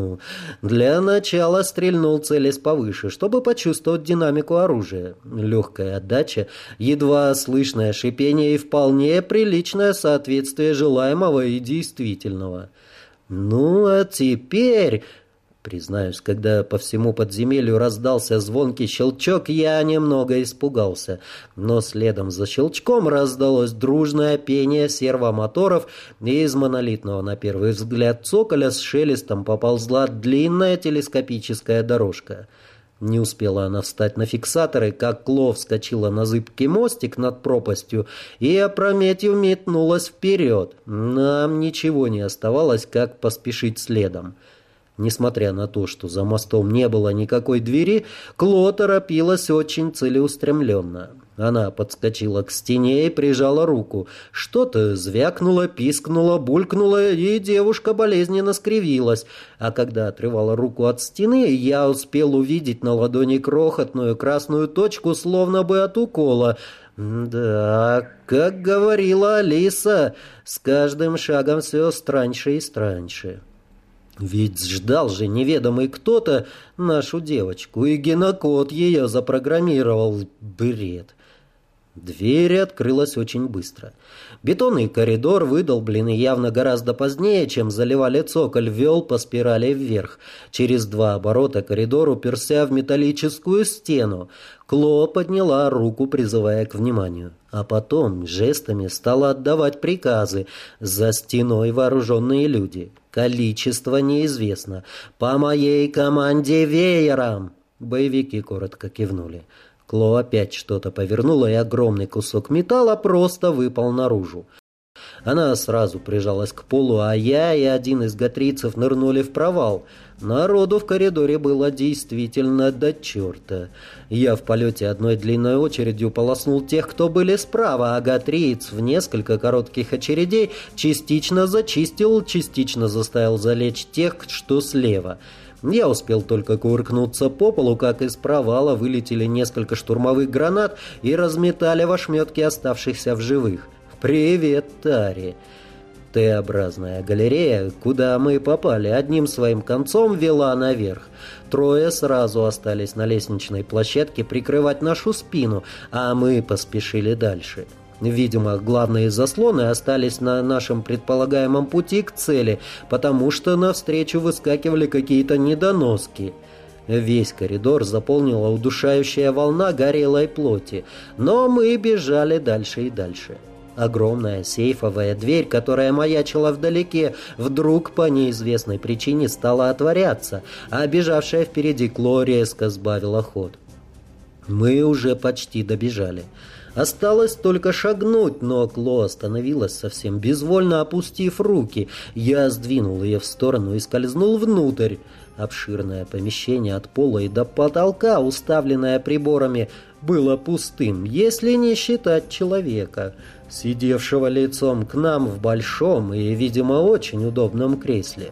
Для начала стрельнул, целясь повыше, чтобы почувствовать динамику оружия. Легкая отдача, едва слышное шипение и вполне приличное соответствие желаемого и действительного. «Ну, а теперь...» Признаюсь, когда по всему подземелью раздался звонкий щелчок, я немного испугался. Но следом за щелчком раздалось дружное пение сервомоторов, и из монолитного на первый взгляд цоколя с шелестом поползла длинная телескопическая дорожка. Не успела она встать на фиксаторы, как Кло вскочила на зыбкий мостик над пропастью и опрометью метнулась вперед. Нам ничего не оставалось, как поспешить следом. Несмотря на то, что за мостом не было никакой двери, Кло торопилась очень целеустремленно. Она подскочила к стене и прижала руку. Что-то звякнуло, пискнуло, булькнуло, и девушка болезненно скривилась. А когда отрывала руку от стены, я успел увидеть на ладони крохотную красную точку, словно бы от укола. Да, как говорила Алиса, с каждым шагом все страньше и страньше. Ведь ждал же неведомый кто-то нашу девочку, и генокод ее запрограммировал. Бред. Дверь открылась очень быстро. Бетонный коридор, выдолбленный явно гораздо позднее, чем заливали цоколь, вел по спирали вверх. Через 2 оборота коридор уперся в металлическую стену. Кло подняла руку, призывая к вниманию. А потом жестами стала отдавать приказы. За стеной вооруженные люди. Количество неизвестно. «По моей команде веером!» Боевики коротко кивнули. Кло опять что-то повернула, и огромный кусок металла просто выпал наружу. Она сразу прижалась к полу, а я и один из гатрийцев нырнули в провал. Народу в коридоре было действительно до черта. Я в полете одной длинной очередью полоснул тех, кто были справа, а гатриец в несколько коротких очередей частично зачистил, частично заставил залечь тех, что слева. Я успел только кувыркнуться по полу, как из провала вылетели несколько штурмовых гранат и разметали в ошметки оставшихся в живых. «Привет, Тари!» Т-образная галерея, куда мы попали, одним своим концом вела наверх. 3 сразу остались на лестничной площадке прикрывать нашу спину, а мы поспешили дальше. Видимо, главные заслоны остались на нашем предполагаемом пути к цели, потому что навстречу выскакивали какие-то недоноски. Весь коридор заполнила удушающая волна горелой плоти, но мы бежали дальше и дальше. Огромная сейфовая дверь, которая маячила вдалеке, вдруг по неизвестной причине стала отворяться, а бежавшая впереди Кло резко сбавила ход. Мы уже почти добежали. Осталось только шагнуть, но Кло остановилась совсем безвольно, опустив руки. Я сдвинул ее в сторону и скользнул внутрь. Обширное помещение от пола и до потолка, уставленное приборами, было пустым, если не считать человека, сидевшего лицом к нам в большом и, видимо, очень удобном кресле.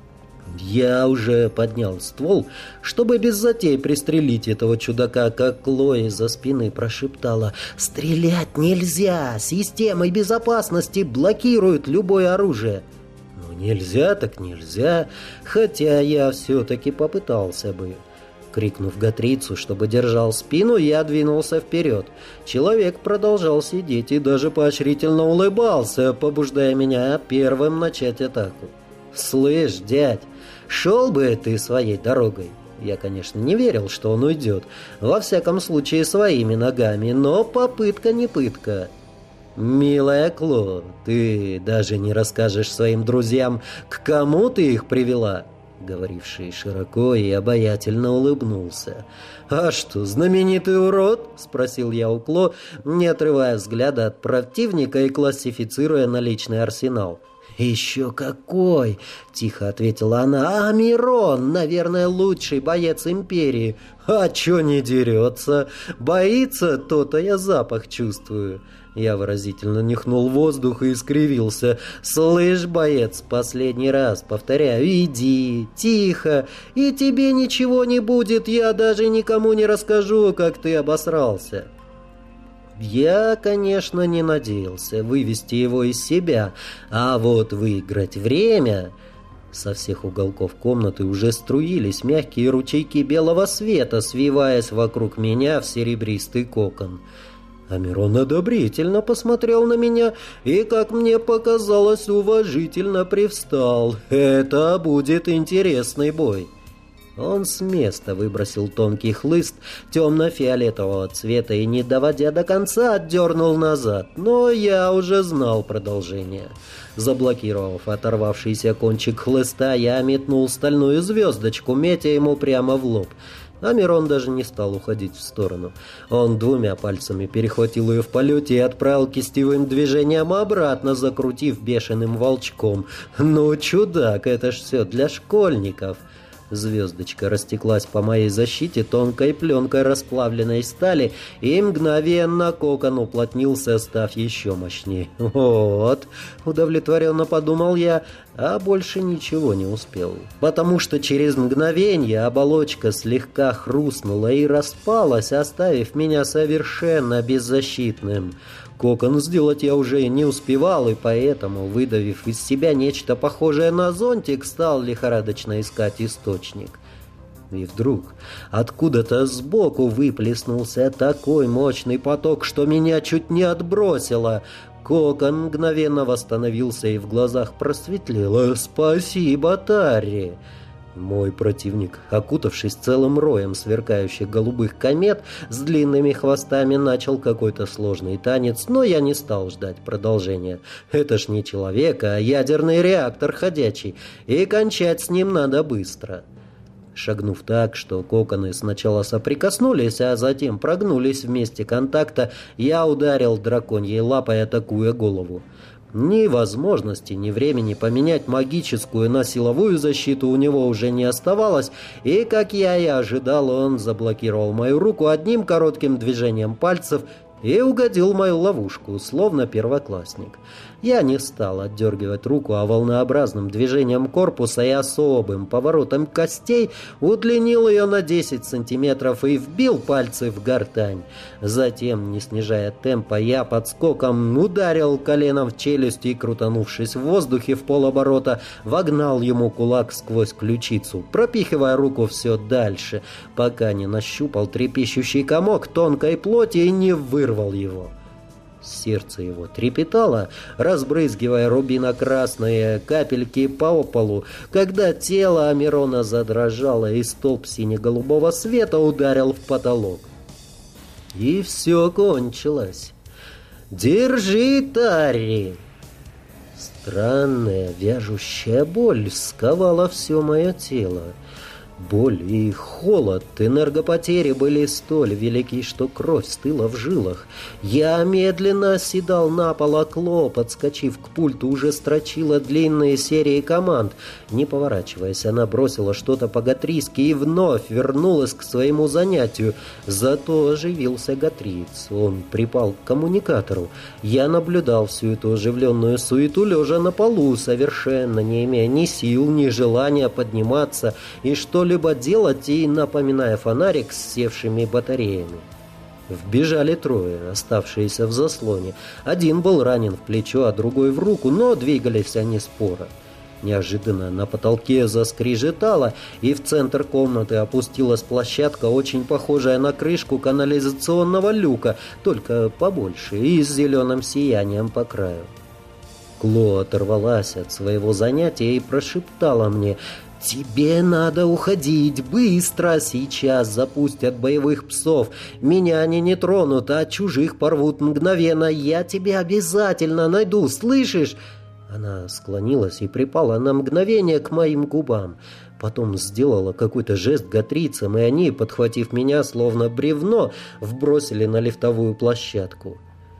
Я уже поднял ствол, чтобы без затей пристрелить этого чудака, как Кло из-за спины прошептала: «Стрелять нельзя! Системы безопасности блокируют любое оружие!» Ну, нельзя так нельзя, хотя я все-таки попытался бы. Крикнув гатрийцу, чтобы держал спину, я двинулся вперед. Человек продолжал сидеть и даже поощрительно улыбался, побуждая меня первым начать атаку. «Слышь, дядь, шел бы ты своей дорогой». Я, конечно, не верил, что он уйдет. Во всяком случае, своими ногами, но попытка не пытка. «Милая Кло, ты даже не расскажешь своим друзьям, к кому ты их привела?» Говоривший широко и обаятельно улыбнулся. «А что, знаменитый урод?» — спросил я у Кло, не отрывая взгляда от противника и классифицируя наличный арсенал. «Еще какой!» — тихо ответила она. «А Мирон, наверное, лучший боец империи. А че не дерется? Боится, то-то я запах чувствую». Я выразительно нюхнул воздух и искривился. «Слышь, боец, последний раз повторяю, иди, тихо, и тебе ничего не будет, я даже никому не расскажу, как ты обосрался». Я, конечно, не надеялся вывести его из себя, а вот выиграть время... Со всех уголков комнаты уже струились мягкие ручейки белого света, свиваясь вокруг меня в серебристый кокон. Амирон одобрительно посмотрел на меня и, как мне показалось, уважительно привстал. «Это будет интересный бой». Он с места выбросил тонкий хлыст темно-фиолетового цвета и, не доводя до конца, отдернул назад. Но я уже знал продолжение. Заблокировав оторвавшийся кончик хлыста, я метнул стальную звездочку, метя ему прямо в лоб. А Мирон даже не стал уходить в сторону. Он двумя пальцами перехватил ее в полете и отправил кистевым движением обратно, закрутив бешеным волчком. «Ну, чудак, это ж все для школьников!» Звездочка растеклась по моей защите тонкой пленкой расплавленной стали, и мгновенно кокон уплотнился, став еще мощнее. «Вот!» — удовлетворенно подумал я, а больше ничего не успел. Потому что через мгновение оболочка слегка хрустнула и распалась, оставив меня совершенно беззащитным. Кокон сделать я уже не успевал, и поэтому, выдавив из себя нечто похожее на зонтик, стал лихорадочно искать источник. И вдруг откуда-то сбоку выплеснулся такой мощный поток, что меня чуть не отбросило. Кокон мгновенно восстановился и в глазах просветлело. «Спасибо, Тарри!» Мой противник, окутавшись целым роем сверкающих голубых комет с длинными хвостами, начал какой-то сложный танец, но я не стал ждать продолжения. Это ж не человек, а ядерный реактор ходячий, и кончать с ним надо быстро. Шагнув так, что коконы сначала соприкоснулись, а затем прогнулись в месте контакта, я ударил драконьей лапой, атакуя голову. Ни возможности, ни времени поменять магическую на силовую защиту у него уже не оставалось, и, как я и ожидал, он заблокировал мою руку одним коротким движением пальцев и угодил в мою ловушку, словно первоклассник. Я не стал отдергивать руку, а волнообразным движением корпуса и особым поворотом костей удлинил ее на 10 сантиметров и вбил пальцы в гортань. Затем, не снижая темпа, я подскоком ударил коленом в челюсть и, крутанувшись в воздухе в полоборота, вогнал ему кулак сквозь ключицу, пропихивая руку все дальше, пока не нащупал трепещущий комок тонкой плоти и не вырвал его. Сердце его трепетало, разбрызгивая рубино-красные капельки по полу, когда тело Амирона задрожало, и столб сине-голубого света ударил в потолок. И все кончилось. «Держи, Тарри!» Странная вяжущая боль сковала все мое тело. Боль и холод энергопотери были столь велики, что кровь стыла в жилах. Я медленно оседал на пол, а Кло, подскочив к пульту, уже строчила длинные серии команд. Не поворачиваясь, она бросила что-то по-гатрийски и вновь вернулась к своему занятию. Зато оживился гатриец. Он припал к коммуникатору. Я наблюдал всю эту оживленную суету, лежа на полу, совершенно не имея ни сил, ни желания подниматься и что-либо делать, и напоминая фонарик с севшими батареями. Вбежали трое, оставшиеся в заслоне. Один был ранен в плечо, а другой в руку, но двигались они споро. Неожиданно на потолке заскрежетало, и в центр комнаты опустилась площадка, очень похожая на крышку канализационного люка, только побольше и с зеленым сиянием по краю. Кло оторвалась от своего занятия и прошептала мне: «Тебе надо уходить быстро, сейчас запустят боевых псов. Меня они не тронут, а чужих порвут мгновенно. Я тебя обязательно найду, слышишь?» Она склонилась и припала на мгновение к моим губам. Потом сделала какой-то жест гатрийцам, и они, подхватив меня словно бревно, вбросили на лифтовую площадку.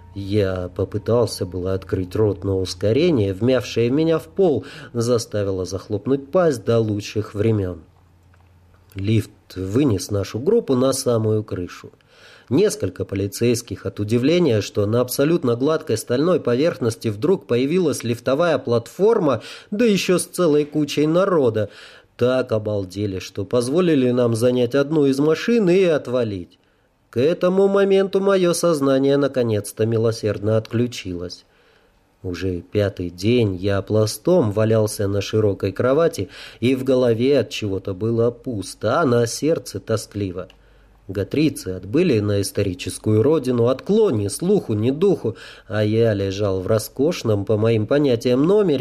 Я попытался было открыть рот, но ускорение, вмявшее меня в пол, заставило захлопнуть пасть до лучших времен. Лифт вынес нашу группу на самую крышу. Несколько полицейских от удивления, что на абсолютно гладкой стальной поверхности вдруг появилась лифтовая платформа, да еще с целой кучей народа, так обалдели, что позволили нам занять одну из машин и отвалить. К этому моменту мое сознание наконец-то милосердно отключилось. Уже 5-й день я пластом валялся на широкой кровати, и в голове от чего-то было пусто, а на сердце тоскливо. Гатрийцы отбыли на историческую родину, от Кло ни слуху, ни духу, а я лежал в роскошном, по моим понятиям, номере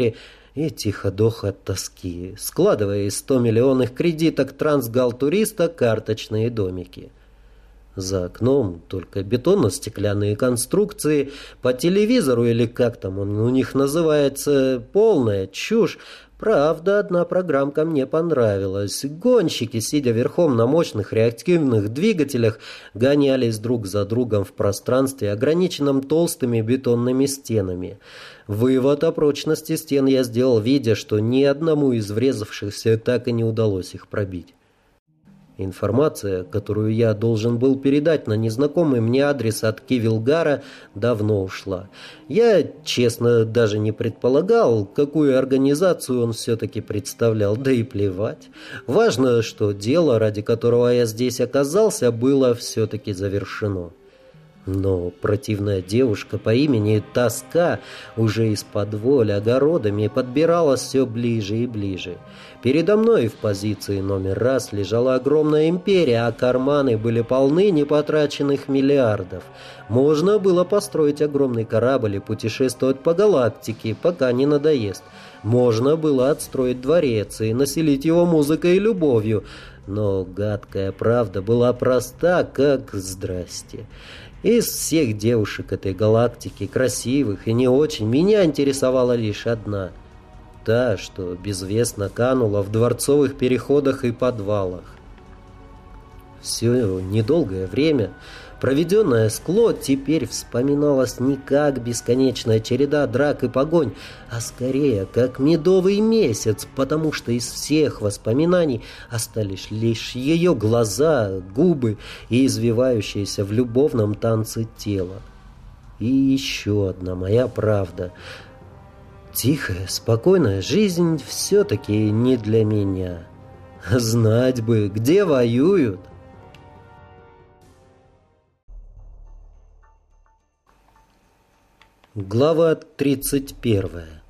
и тихо-дох от тоски, складывая из 100-миллионных кредиток трансгалтуриста карточные домики. За окном только бетонно-стеклянные конструкции, по телевизору или как там он у них называется, полная чушь. Правда, одна программка мне понравилась. Гонщики, сидя верхом на мощных реактивных двигателях, гонялись друг за другом в пространстве, ограниченном толстыми бетонными стенами. Вывод о прочности стен я сделал, видя, что ни одному из врезавшихся так и не удалось их пробить. Информация, которую я должен был передать на незнакомый мне адрес от Кивилгара, давно ушла. Я, честно, даже не предполагал, какую организацию он все-таки представлял, да и плевать. Важно, что дело, ради которого я здесь оказался, было все-таки завершено. Но противная девушка по имени Тоска уже из-под воли огородами подбиралась все ближе и ближе. Передо мной в позиции номер раз лежала огромная империя, а карманы были полны непотраченных миллиардов. Можно было построить огромный корабль и путешествовать по галактике, пока не надоест. Можно было отстроить дворец и населить его музыкой и любовью. Но гадкая правда была проста, как здрасте. Из всех девушек этой галактики, красивых и не очень, меня интересовала лишь одна. Та, что безвестно канула в дворцовых переходах и подвалах. Все недолгое время, проведенное с Кло, теперь вспоминалось не как бесконечная череда драк и погонь, а скорее как медовый месяц, потому что из всех воспоминаний остались лишь ее глаза, губы и извивающееся в любовном танце тело. И еще одна моя правда. Тихая, спокойная жизнь все-таки не для меня. Знать бы, где воюют. Глава 31.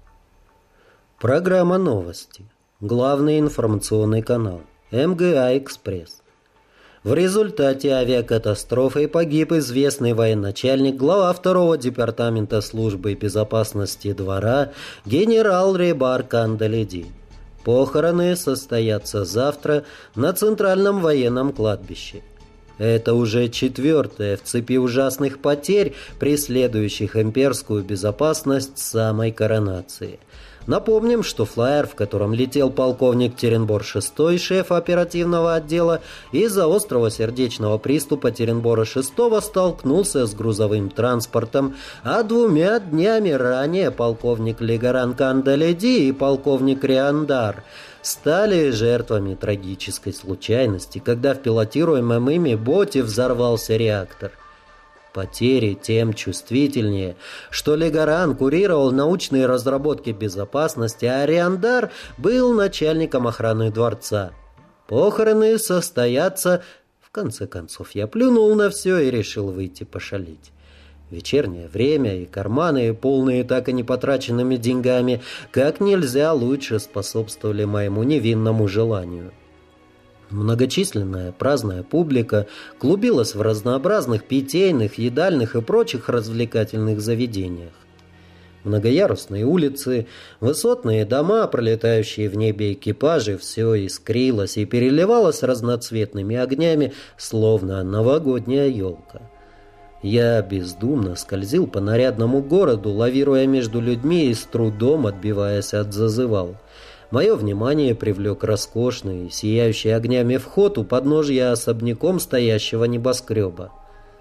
Программа новости. Главный информационный канал. МГА «Экспресс». В результате авиакатастрофы погиб известный военачальник, глава 2-го департамента службы безопасности двора генерал Рибар Кандаледи. Похороны состоятся завтра на Центральном военном кладбище. Это уже 4-е в цепи ужасных потерь, преследующих имперскую безопасность с самой коронации. Напомним, что флайер, в котором летел полковник Теренбор-6, шеф оперативного отдела, из-за острого сердечного приступа Теренбора-6 столкнулся с грузовым транспортом, а 2 днями ранее полковник Лигаран Кандаледи и полковник Риандар стали жертвами трагической случайности, когда в пилотируемом ими боте взорвался реактор. Потери тем чувствительнее, что Лигаран курировал научные разработки безопасности, а Риандар был начальником охраны дворца. Похороны состоятся... В конце концов, я плюнул на все и решил выйти пошалить. Вечернее время и карманы, полные так и не потраченными деньгами, как нельзя лучше способствовали моему невинному желанию. Многочисленная праздная публика клубилась в разнообразных питейных, едальных и прочих развлекательных заведениях. Многоярусные улицы, высотные дома, пролетающие в небе экипажи, все искрилось и переливалось разноцветными огнями, словно новогодняя елка. Я бездумно скользил по нарядному городу, лавируя между людьми и с трудом отбиваясь от зазывал. Мое внимание привлек роскошный, сияющий огнями вход у подножья особняком стоящего небоскреба.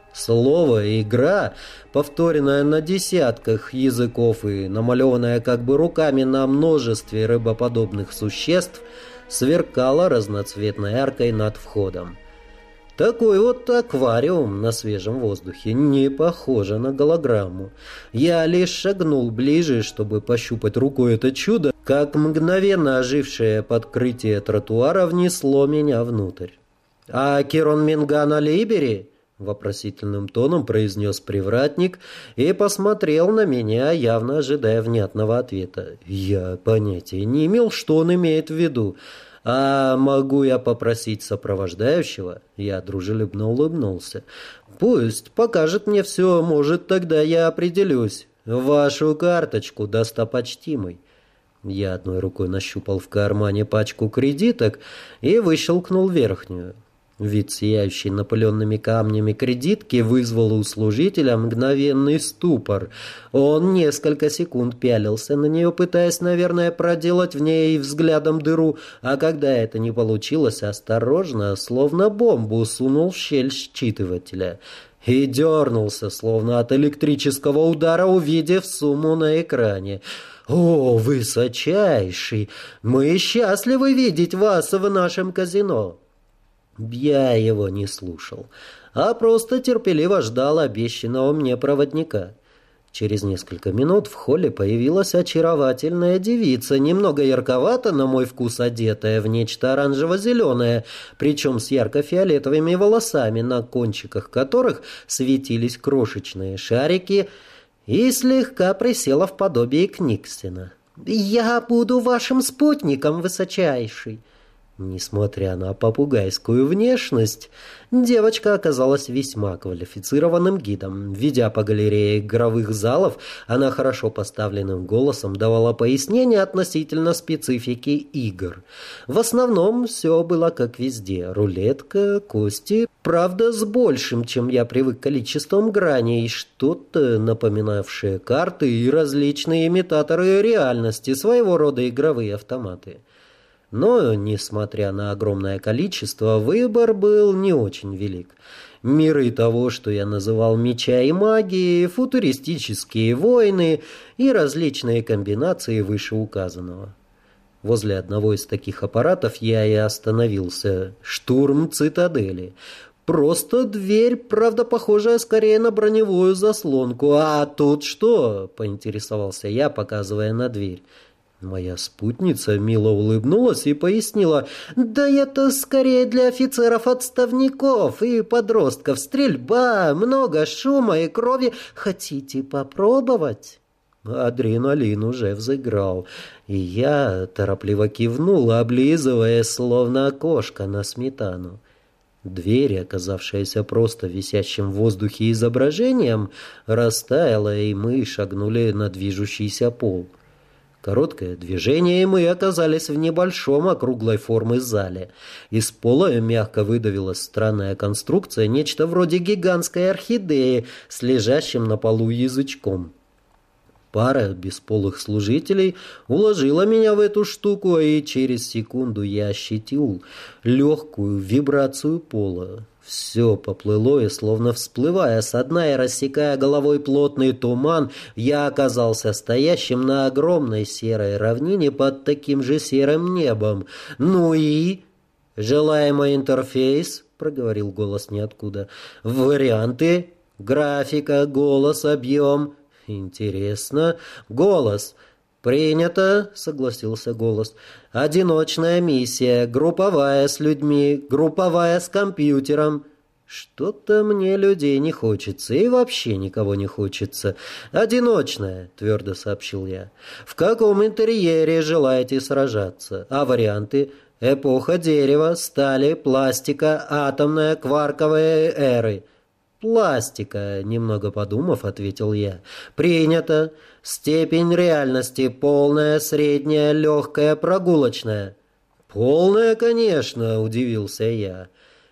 Слово «игра», повторенное на десятках языков и намалеванное как бы руками на множестве рыбоподобных существ, сверкало разноцветной аркой над входом. Такой вот аквариум на свежем воздухе, не похоже на голограмму. Я лишь шагнул ближе, чтобы пощупать рукой это чудо, как мгновенно ожившее подкрытие тротуара внесло меня внутрь. «А Кирон Мингана Либери?» — вопросительным тоном произнес привратник и посмотрел на меня, явно ожидая внятного ответа. Я понятия не имел, что он имеет в виду. «А могу я попросить сопровождающего?» Я дружелюбно улыбнулся. «Пусть покажет мне все, может, тогда я определюсь. Вашу карточку, достопочтимый». Я одной рукой нащупал в кармане пачку кредиток и выщелкнул верхнюю. Вид сияющей напыленными камнями кредитки вызвал у служителя мгновенный ступор. Он несколько секунд пялился на нее, пытаясь, наверное, проделать в ней взглядом дыру, а когда это не получилось, осторожно, словно бомбу, сунул в щель считывателя. И дернулся, словно от электрического удара, увидев сумму на экране. «О, высочайший! Мы счастливы видеть вас в нашем казино!» Я его не слушал, а просто терпеливо ждал обещанного мне проводника. Через несколько минут в холле появилась очаровательная девица, немного ярковато, на мой вкус одетая в нечто оранжево-зеленое, причем с ярко-фиолетовыми волосами, на кончиках которых светились крошечные шарики, и слегка присела в подобие Книксена. «Я буду вашим спутником, высочайший!» Несмотря на попугайскую внешность, девочка оказалась весьма квалифицированным гидом. Ведя по галерее игровых залов, она хорошо поставленным голосом давала пояснения относительно специфики игр. В основном все было как везде. Рулетка, кости, правда, с большим, чем я привык, количеством граней, что-то напоминавшее карты и различные имитаторы реальности, своего рода игровые автоматы. Но, несмотря на огромное количество, выбор был не очень велик. Миры того, что я называл меча и магии, футуристические войны и различные комбинации вышеуказанного. Возле одного из таких аппаратов я и остановился. Штурм цитадели. Просто дверь, правда, похожая скорее на броневую заслонку. «А тут что?» — поинтересовался я, показывая на дверь. Моя спутница мило улыбнулась и пояснила: «Да это скорее для офицеров-отставников и подростков. Стрельба, много шума и крови. Хотите попробовать?» Адреналин уже взыграл, и я торопливо кивнул, облизывая, словно кошка на сметану. Дверь, оказавшаяся просто висящим в воздухе изображением, растаяла, и мы шагнули на движущийся пол. Короткое движение, и мы оказались в небольшом округлой формы зале. Из пола мягко выдавилась странная конструкция, нечто вроде гигантской орхидеи с лежащим на полу язычком. Пара бесполых служителей уложила меня в эту штуку, и через секунду я ощутил легкую вибрацию пола. Все поплыло, и, словно всплывая со дна и рассекая головой плотный туман, я оказался стоящим на огромной серой равнине под таким же серым небом. «Ну и...» «Желаемый интерфейс», — проговорил голос ниоткуда. «Варианты? Графика, голос, объем. Интересно. Голос». «Принято», — согласился голос. «Одиночная миссия, групповая с людьми, групповая с компьютером». «Что-то мне людей не хочется, и вообще никого не хочется. Одиночная», — твердо сообщил я. «В каком интерьере желаете сражаться? А варианты? Эпоха дерева, стали, пластика, атомная, кварковая эры». «Пластика», — немного подумав, ответил я. «Принято. Степень реальности полная, средняя, легкая, прогулочная». «Полная, конечно», — удивился я.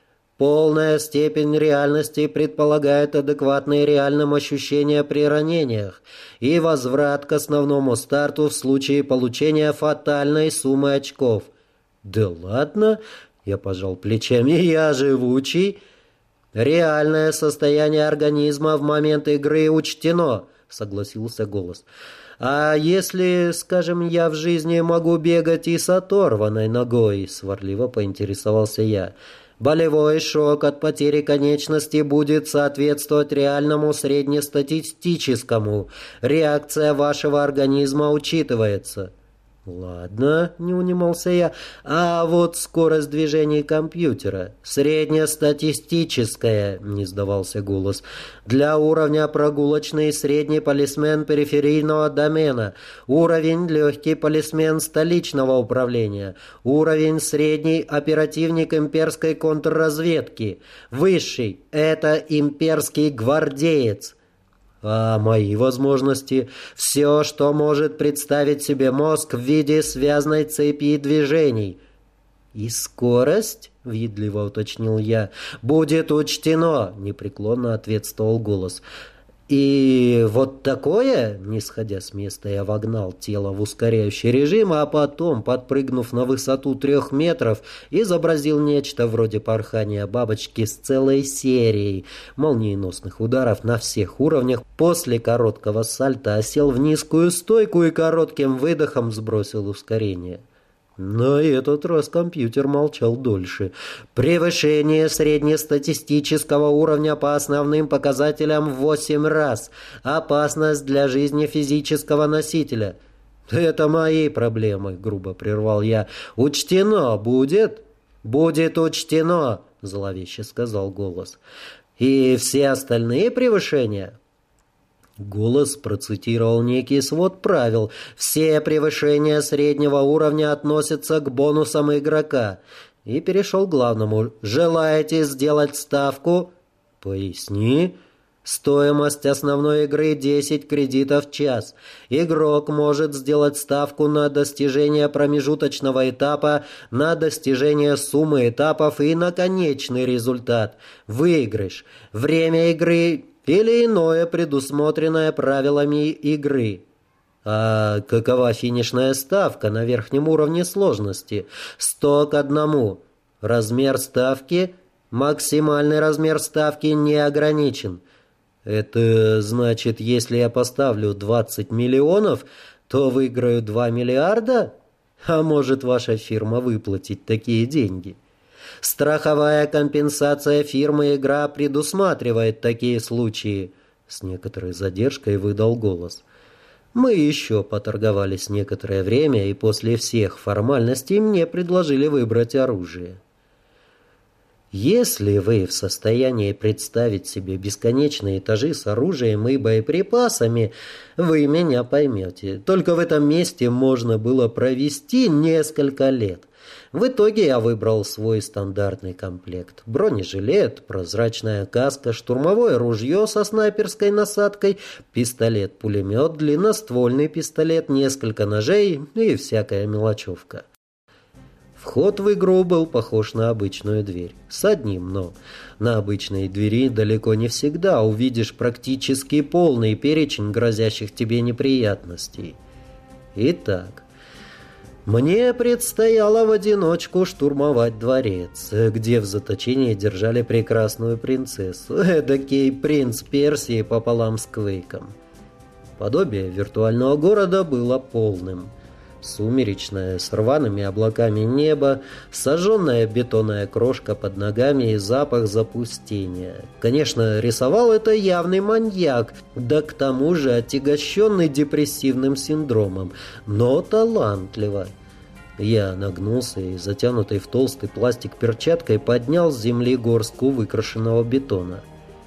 «Полная степень реальности предполагает адекватные реальным ощущения при ранениях и возврат к основному старту в случае получения фатальной суммы очков». «Да ладно?» — я пожал плечами. «Я живучий». «Реальное состояние организма в момент игры учтено», — согласился голос. «А если, скажем, я в жизни могу бегать и с оторванной ногой?» — сварливо поинтересовался я. «Болевой шок от потери конечности будет соответствовать реальному среднестатистическому. Реакция вашего организма учитывается». «Ладно», — не унимался я, — «а вот скорость движения компьютера, среднестатистическая», — не сдавался голос, «для уровня прогулочный средний полисмен периферийного домена, уровень легкий полисмен столичного управления, уровень средний оперативник имперской контрразведки, высший — это имперский гвардеец». А мои возможности? Все, что может представить себе мозг в виде связной цепи движений. «И скорость?» — въедливо уточнил я. «Будет учтено», — непреклонно ответствовал голос. «И вот такое?» — не сходя с места, я вогнал тело в ускоряющий режим, а потом, подпрыгнув на высоту 3 метров, изобразил нечто вроде порхания бабочки с целой серией молниеносных ударов на всех уровнях. После короткого сальто осел в низкую стойку и коротким выдохом сбросил ускорение. На этот раз компьютер молчал дольше. Превышение среднестатистического уровня по основным показателям в 8 раз. Опасность для жизни физического носителя. «Это мои проблемы», — грубо прервал я. «Учтено будет?» «Будет учтено», — зловеще сказал голос. «И все остальные превышения?» Голос процитировал некий свод правил. «Все превышения среднего уровня относятся к бонусам игрока». И перешел к главному. «Желаете сделать ставку?» «Поясни». «Стоимость основной игры 10 кредитов в час. Игрок может сделать ставку на достижение промежуточного этапа, на достижение суммы этапов и на конечный результат. Выигрыш. Время игры или иное, предусмотренное правилами игры». «А какова финишная ставка на верхнем уровне сложности?» 100 к 1. Размер ставки? Максимальный размер ставки не ограничен. Это значит, если я поставлю 20 миллионов, то выиграю 2 миллиарда? А может ваша фирма выплатить такие деньги? Страховая компенсация фирмы «Игра» предусматривает такие случаи. С некоторой задержкой выдал голос. Мы еще поторговались некоторое время, и после всех формальностей мне предложили выбрать оружие. Если вы в состоянии представить себе бесконечные этажи с оружием и боеприпасами, вы меня поймете. Только в этом месте можно было провести несколько лет. В итоге я выбрал свой стандартный комплект. Бронежилет, прозрачная каска, штурмовое ружье со снайперской насадкой, пистолет-пулемет, длинноствольный пистолет, несколько ножей и всякая мелочевка. Вход в игру был похож на обычную дверь. С одним «но». На обычной двери далеко не всегда увидишь практически полный перечень грозящих тебе неприятностей. Итак, мне предстояло в одиночку штурмовать дворец, где в заточении держали прекрасную принцессу, эдакий принц Персии пополам с Квейком. Подобие виртуального города было полным. Сумеречное, с рваными облаками небо, сожженная бетонная крошка под ногами и запах запустения. Конечно, рисовал это явный маньяк, да к тому же отягощенный депрессивным синдромом, но талантливо. Я нагнулся и, затянутый в толстый пластик перчаткой, поднял с земли горстку выкрашенного бетона.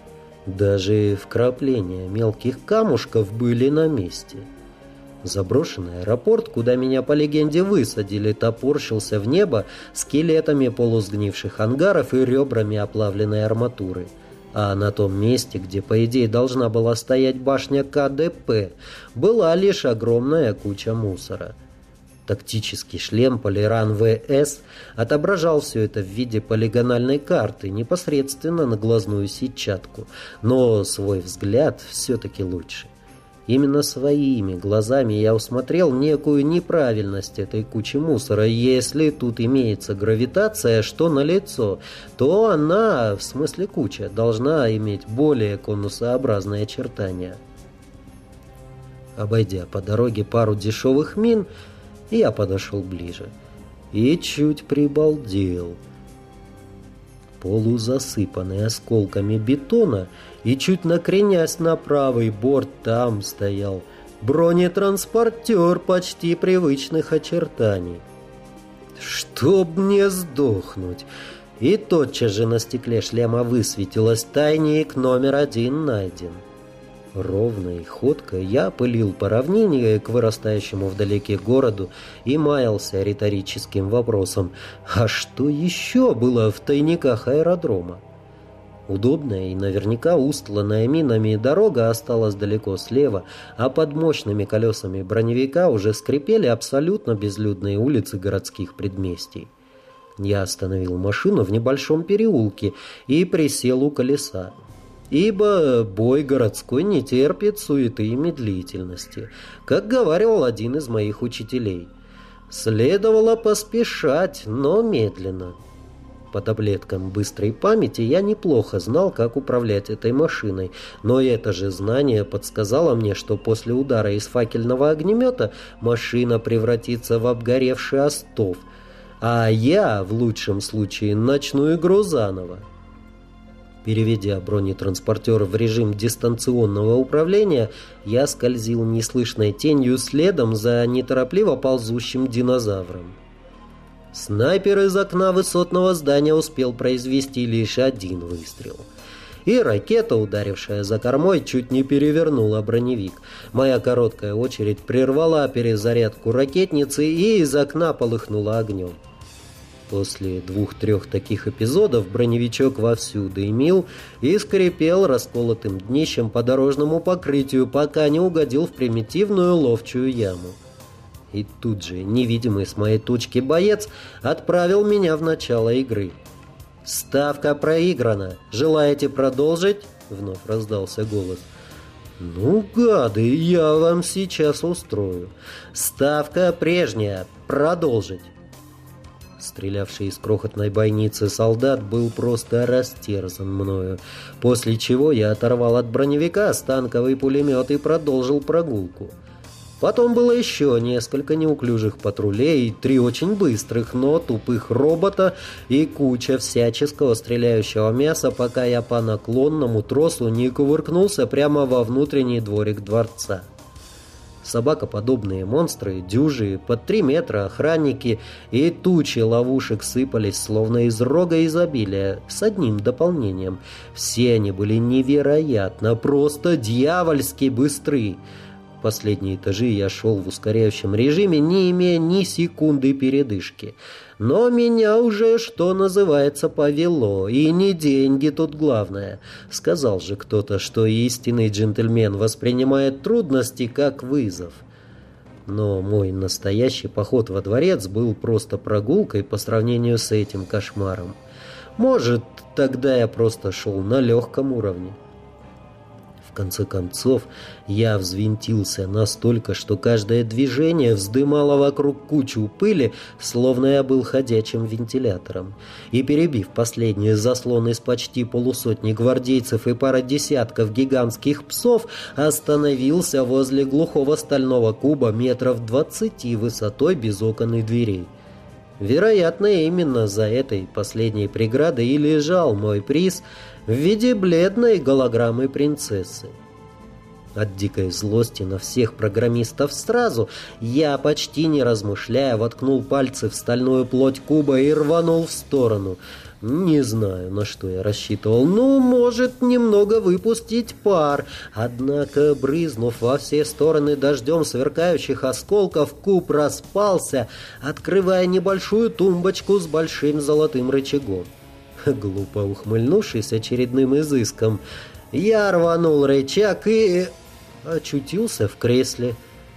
Даже вкрапления мелких камушков были на месте. Заброшенный аэропорт, куда меня по легенде высадили, топорщился в небо скелетами полусгнивших ангаров и ребрами оплавленной арматуры. А на том месте, где, по идее, должна была стоять башня КДП, была лишь огромная куча мусора. Тактический шлем Полиран ВС отображал все это в виде полигональной карты, непосредственно на глазную сетчатку, но свой взгляд все-таки лучше. Именно своими глазами я усмотрел некую неправильность этой кучи мусора. Если тут имеется гравитация, что налицо, то она, в смысле куча, должна иметь более конусообразные очертания. Обойдя по дороге пару дешевых мин, я подошел ближе и чуть прибалдел. Полузасыпанный осколками бетона и чуть накренясь на правый борт, там стоял бронетранспортер почти привычных очертаний. Чтоб мне сдохнуть! И тотчас же на стекле шлема высветилось: тайник номер 1 найден. Ровной ходкой я пылил по равнине к вырастающему вдалеке городу и маялся риторическим вопросом: а что еще было в тайниках аэродрома? Удобная и наверняка устланная минами дорога осталась далеко слева, а под мощными колесами броневика уже скрипели абсолютно безлюдные улицы городских предместий. Я остановил машину в небольшом переулке и присел у колеса, ибо бой городской не терпит суеты и медлительности, как говаривал один из моих учителей. Следовало поспешать, но медленно. По таблеткам быстрой памяти я неплохо знал, как управлять этой машиной, но это же знание подсказало мне, что после удара из факельного огнемета машина превратится в обгоревший остов, а я, в лучшем случае, начну игру заново. Переведя бронетранспортер в режим дистанционного управления, я скользил неслышной тенью следом за неторопливо ползущим динозавром. Снайпер из окна высотного здания успел произвести лишь один выстрел. И ракета, ударившая за кормой, чуть не перевернула броневик. Моя короткая очередь прервала перезарядку ракетницы и из окна полыхнула огнем. После 2-3 таких эпизодов броневичок вовсю дымил и скрипел расколотым днищем по дорожному покрытию, пока не угодил в примитивную ловчую яму. И тут же невидимый с моей точки боец отправил меня в начало игры. «Ставка проиграна. Желаете продолжить?» — вновь раздался голос. «Ну, гады, я вам сейчас устрою. Ставка прежняя. Продолжить». Стрелявший из крохотной бойницы солдат был просто растерзан мною, после чего я оторвал от броневика станковый пулемет и продолжил прогулку. Потом было еще несколько неуклюжих патрулей, 3 очень быстрых, но тупых робота и куча всяческого стреляющего мяса, пока я по наклонному тросу не кувыркнулся прямо во внутренний дворик дворца. Собакоподобные монстры, дюжи, под 3 метра охранники и тучи ловушек сыпались, словно из рога изобилия, с одним дополнением. Все они были невероятно, просто дьявольски быстры. Последние этажи я шел в ускоряющем режиме, не имея ни секунды передышки. Но меня уже, что называется, повело, и не деньги тут главное. Сказал же кто-то, что истинный джентльмен воспринимает трудности как вызов. Но мой настоящий поход во дворец был просто прогулкой по сравнению с этим кошмаром. Может, тогда я просто шел на легком уровне. В конце концов, я взвинтился настолько, что каждое движение вздымало вокруг кучу пыли, словно я был ходячим вентилятором. И, перебив последние заслоны из почти полусотни гвардейцев и пара десятков гигантских псов, остановился возле глухого стального куба метров 20 высотой без окон и дверей. Вероятно, именно за этой последней преградой и лежал мой приз в виде бледной голограммы принцессы. От дикой злости на всех программистов сразу я, почти не размышляя, воткнул пальцы в стальную плоть куба и рванул в сторону. Не знаю, на что я рассчитывал. Ну, может, немного выпустить пар. Однако, брызнув во все стороны дождем сверкающих осколков, куб распался, открывая небольшую тумбочку с большим золотым рычагом. Глупо ухмыльнувшись очередным изыском, я рванул рычаг и очутился в кресле,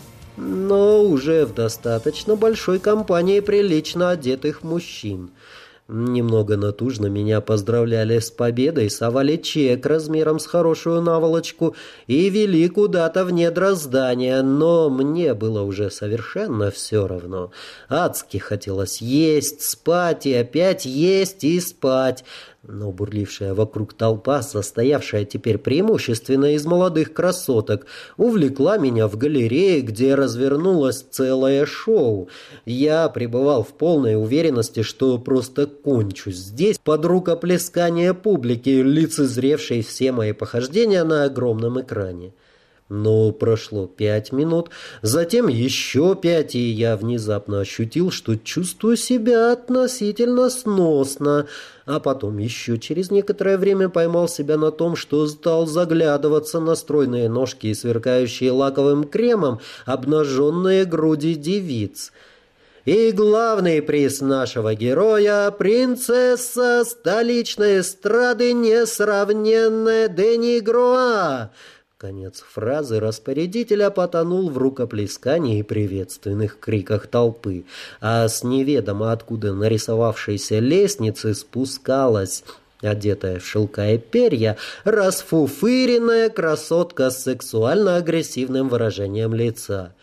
но уже в достаточно большой компании прилично одетых мужчин. Немного натужно меня поздравляли с победой, совали чек размером с хорошую наволочку и вели куда-то в недра здания, но мне было уже совершенно все равно. Адски хотелось есть, спать и опять есть и спать. Но бурлившая вокруг толпа, состоявшая теперь преимущественно из молодых красоток, увлекла меня в галерее, где развернулось целое шоу. Я пребывал в полной уверенности, что просто кончусь здесь под рукоплескание публики, лицезревшей все мои похождения на огромном экране. Но прошло 5 минут, затем еще 5, и я внезапно ощутил, что чувствую себя относительно сносно, а потом еще через некоторое время поймал себя на том, что стал заглядываться на стройные ножки и сверкающие лаковым кремом обнаженные груди девиц. И главный приз нашего героя — принцесса столичной эстрады несравненная Дени Гроа. Конец фразы распорядителя потонул в рукоплескании и приветственных криках толпы, а с неведомо откуда нарисовавшейся лестницы спускалась, одетая в шелка и перья, расфуфыренная красотка с сексуально-агрессивным выражением лица.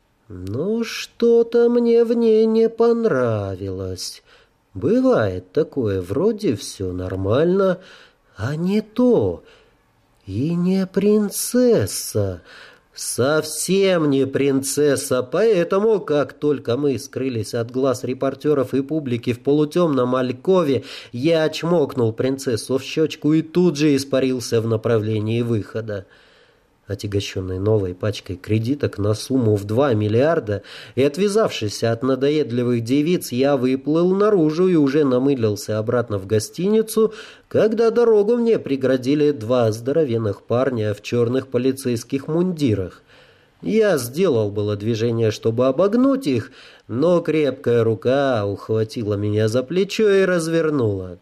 Ну, что-то мне в ней не понравилось. Бывает такое, вроде все нормально, а не то. И не принцесса, совсем не принцесса, поэтому, как только мы скрылись от глаз репортеров и публики в полутемном алькове, я чмокнул принцессу в щечку и тут же испарился в направлении выхода. Отягощенный новой пачкой кредиток на сумму в 2 миллиарда и отвязавшись от надоедливых девиц, я выплыл наружу и уже намылился обратно в гостиницу, когда дорогу мне преградили 2 здоровенных парня в черных полицейских мундирах. Я сделал было движение, чтобы обогнуть их, но крепкая рука ухватила меня за плечо и развернула.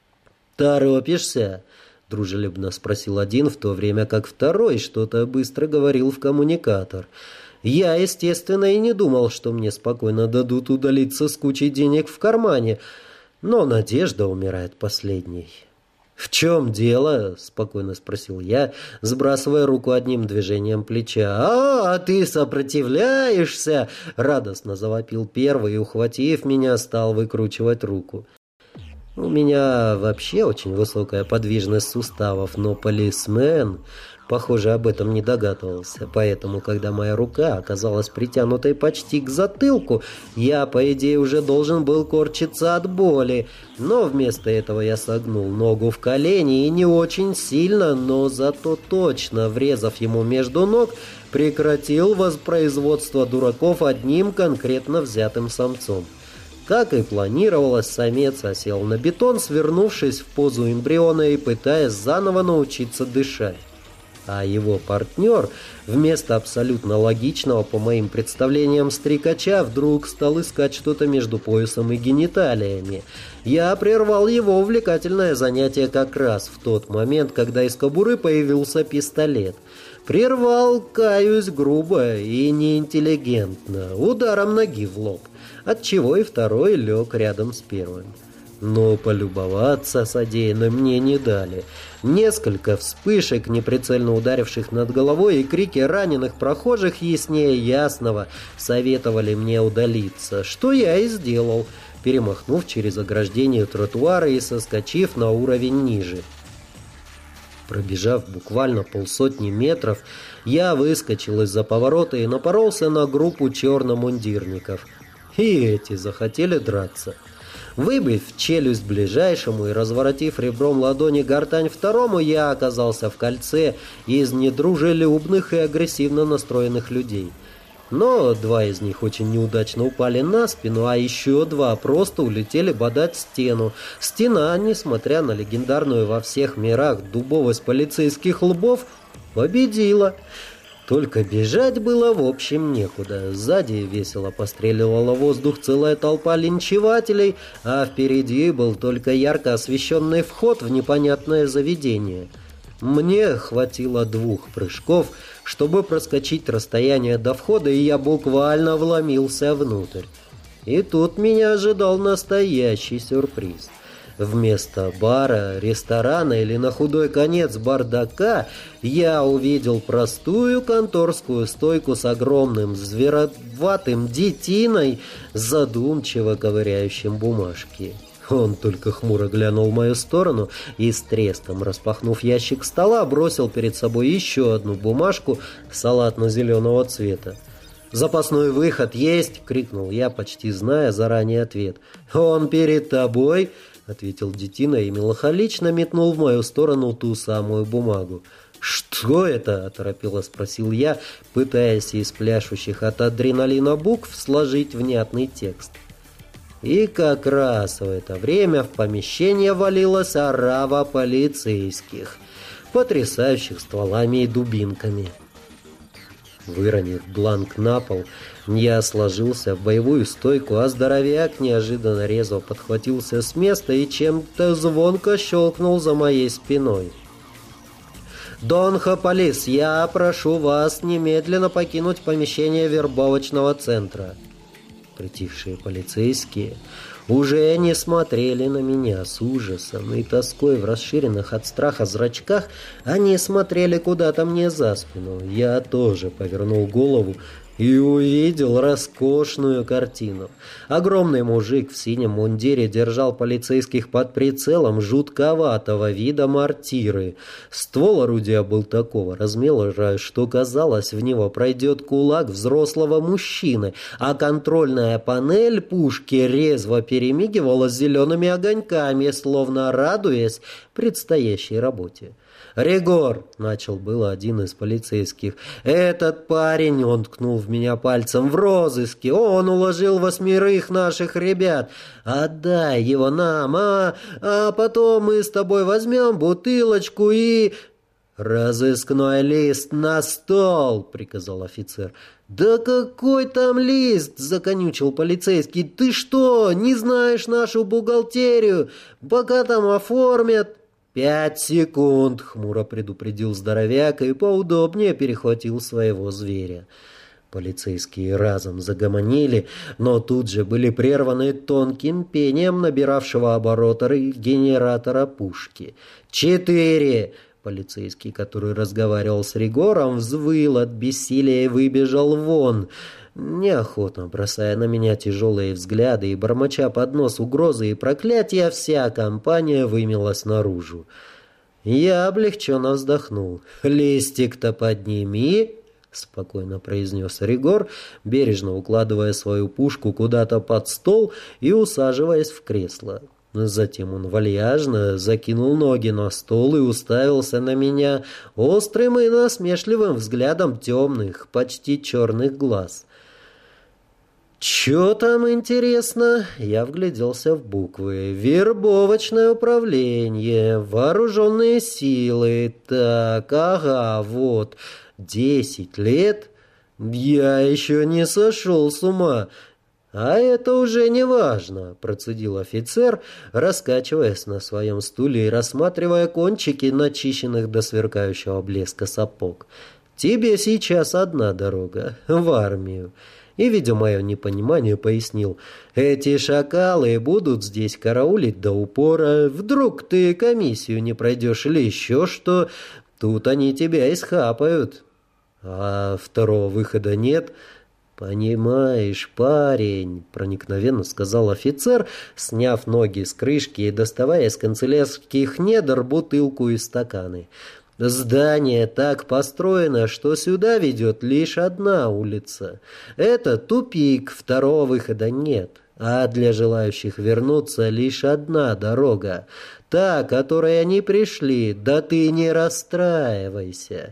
«Торопишься?» — дружелюбно спросил один, в то время как второй что-то быстро говорил в коммуникатор. Я, естественно, и не думал, что мне спокойно дадут удалиться с кучей денег в кармане, но надежда умирает последней. «В чем дело?» — спокойно спросил я, сбрасывая руку одним движением плеча. «А ты сопротивляешься?» — радостно завопил первый и, ухватив меня, стал выкручивать руку. У меня вообще очень высокая подвижность суставов, но полисмен, похоже, об этом не догадывался. Поэтому, когда моя рука оказалась притянутой почти к затылку, я, по идее, уже должен был корчиться от боли. Но вместо этого я согнул ногу в колени и не очень сильно, но зато точно, врезав ему между ног, прекратил воспроизводство дураков одним конкретно взятым самцом. Как и планировалось, самец осел на бетон, свернувшись в позу эмбриона и пытаясь заново научиться дышать. А его партнер, вместо абсолютно логичного, по моим представлениям, стрекача, вдруг стал искать что-то между поясом и гениталиями. Я прервал его увлекательное занятие как раз в тот момент, когда из кобуры появился пистолет. Прервал, каюсь, грубо и неинтеллигентно, ударом ноги в лоб, отчего и второй лег рядом с первым. Но полюбоваться содеянным мне не дали. Несколько вспышек, неприцельно ударивших над головой, и крики раненых прохожих яснее ясного советовали мне удалиться, что я и сделал, перемахнув через ограждение тротуара и соскочив на уровень ниже. Пробежав буквально 50 метров, я выскочил из-за поворота и напоролся на группу черномундирников. И эти захотели драться. Выбив челюсть ближайшему и разворотив ребром ладони гортань второму, я оказался в кольце из недружелюбных и агрессивно настроенных людей. Но 2 из них очень неудачно упали на спину, а еще 2 просто улетели бодать стену. Стена, несмотря на легендарную во всех мирах дубовость полицейских лбов, победила. Только бежать было в общем некуда. Сзади весело постреливала в воздух целая толпа линчевателей, а впереди был только ярко освещенный вход в непонятное заведение. Мне хватило 2 прыжков, чтобы проскочить расстояние до входа, и я буквально вломился внутрь. И тут меня ожидал настоящий сюрприз. Вместо бара, ресторана или на худой конец бардака я увидел простую конторскую стойку с огромным звероватым детиной, задумчиво ковыряющим бумажки. Он только хмуро глянул в мою сторону и с треском, распахнув ящик стола, бросил перед собой еще одну бумажку салатно-зеленого цвета. «Запасной выход есть!» — крикнул я, почти зная заранее ответ. «Он перед тобой!» — ответил детина и меланхолично метнул в мою сторону ту самую бумагу. «Что это?» — оторопело спросил я, пытаясь из пляшущих от адреналина букв сложить внятный текст. И как раз в это время в помещение валилась орава полицейских, потрясающих стволами и дубинками. Выронив бланк на пол, я сложился в боевую стойку, а здоровяк неожиданно резво подхватился с места и чем-то звонко щелкнул за моей спиной. «Дон Хополис, я прошу вас немедленно покинуть помещение вербовочного центра». Притихшие полицейские уже не смотрели на меня с ужасом и тоской в расширенных от страха зрачках, они смотрели куда-то мне за спину. Я тоже повернул голову и увидел роскошную картину. Огромный мужик в синем мундире держал полицейских под прицелом жутковатого вида мортиры. Ствол орудия был такого размера, что казалось, в него пройдет кулак взрослого мужчины, а контрольная панель пушки резво перемигивала зелеными огоньками, словно радуясь предстоящей работе. «Ригор!» — начал было один из полицейских. «Этот парень, — он ткнул в меня пальцем, — в розыске. Он уложил 8 наших ребят. Отдай его нам, а потом мы с тобой возьмем бутылочку и...» «Разыскной лист на стол!» — приказал офицер. «Да какой там лист?» — законючил полицейский. «Ты что, не знаешь нашу бухгалтерию? Пока там оформят...» 5 секунд!» — хмуро предупредил здоровяк и поудобнее перехватил своего зверя. Полицейские разом загомонили, но тут же были прерваны тонким пением набиравшего обороты генератора пушки. 4! Полицейский, который разговаривал с Ригором, взвыл от бессилия и выбежал вон, неохотно бросая на меня тяжелые взгляды и бормоча под нос угрозы и проклятия, вся компания вымелась наружу. Я облегченно вздохнул. «Листик-то подними!» — спокойно произнес Ригор, бережно укладывая свою пушку куда-то под стол и усаживаясь в кресло. Затем он вальяжно закинул ноги на стол и уставился на меня острым и насмешливым взглядом темных, почти черных глаз. «Чё там интересно?» Я вгляделся в буквы. «Вербовочное управление, вооруженные силы. Так, ага, вот. 10 лет? Я еще не сошел с ума. А это уже не важно», — процедил офицер, раскачиваясь на своем стуле и рассматривая кончики начищенных до сверкающего блеска сапог. «Тебе сейчас одна дорога — в армию». И, видя мое непонимание, пояснил: «Эти шакалы будут здесь караулить до упора. Вдруг ты комиссию не пройдешь или еще что, тут они тебя исхапают. А второго выхода нет». «Понимаешь, парень», — проникновенно сказал офицер, сняв ноги с крышки и доставая из канцелярских недр бутылку и стаканы. «Здание так построено, что сюда ведет лишь одна улица. Это тупик, второго выхода нет. А для желающих вернуться лишь одна дорога. Та, которой они пришли, да ты не расстраивайся.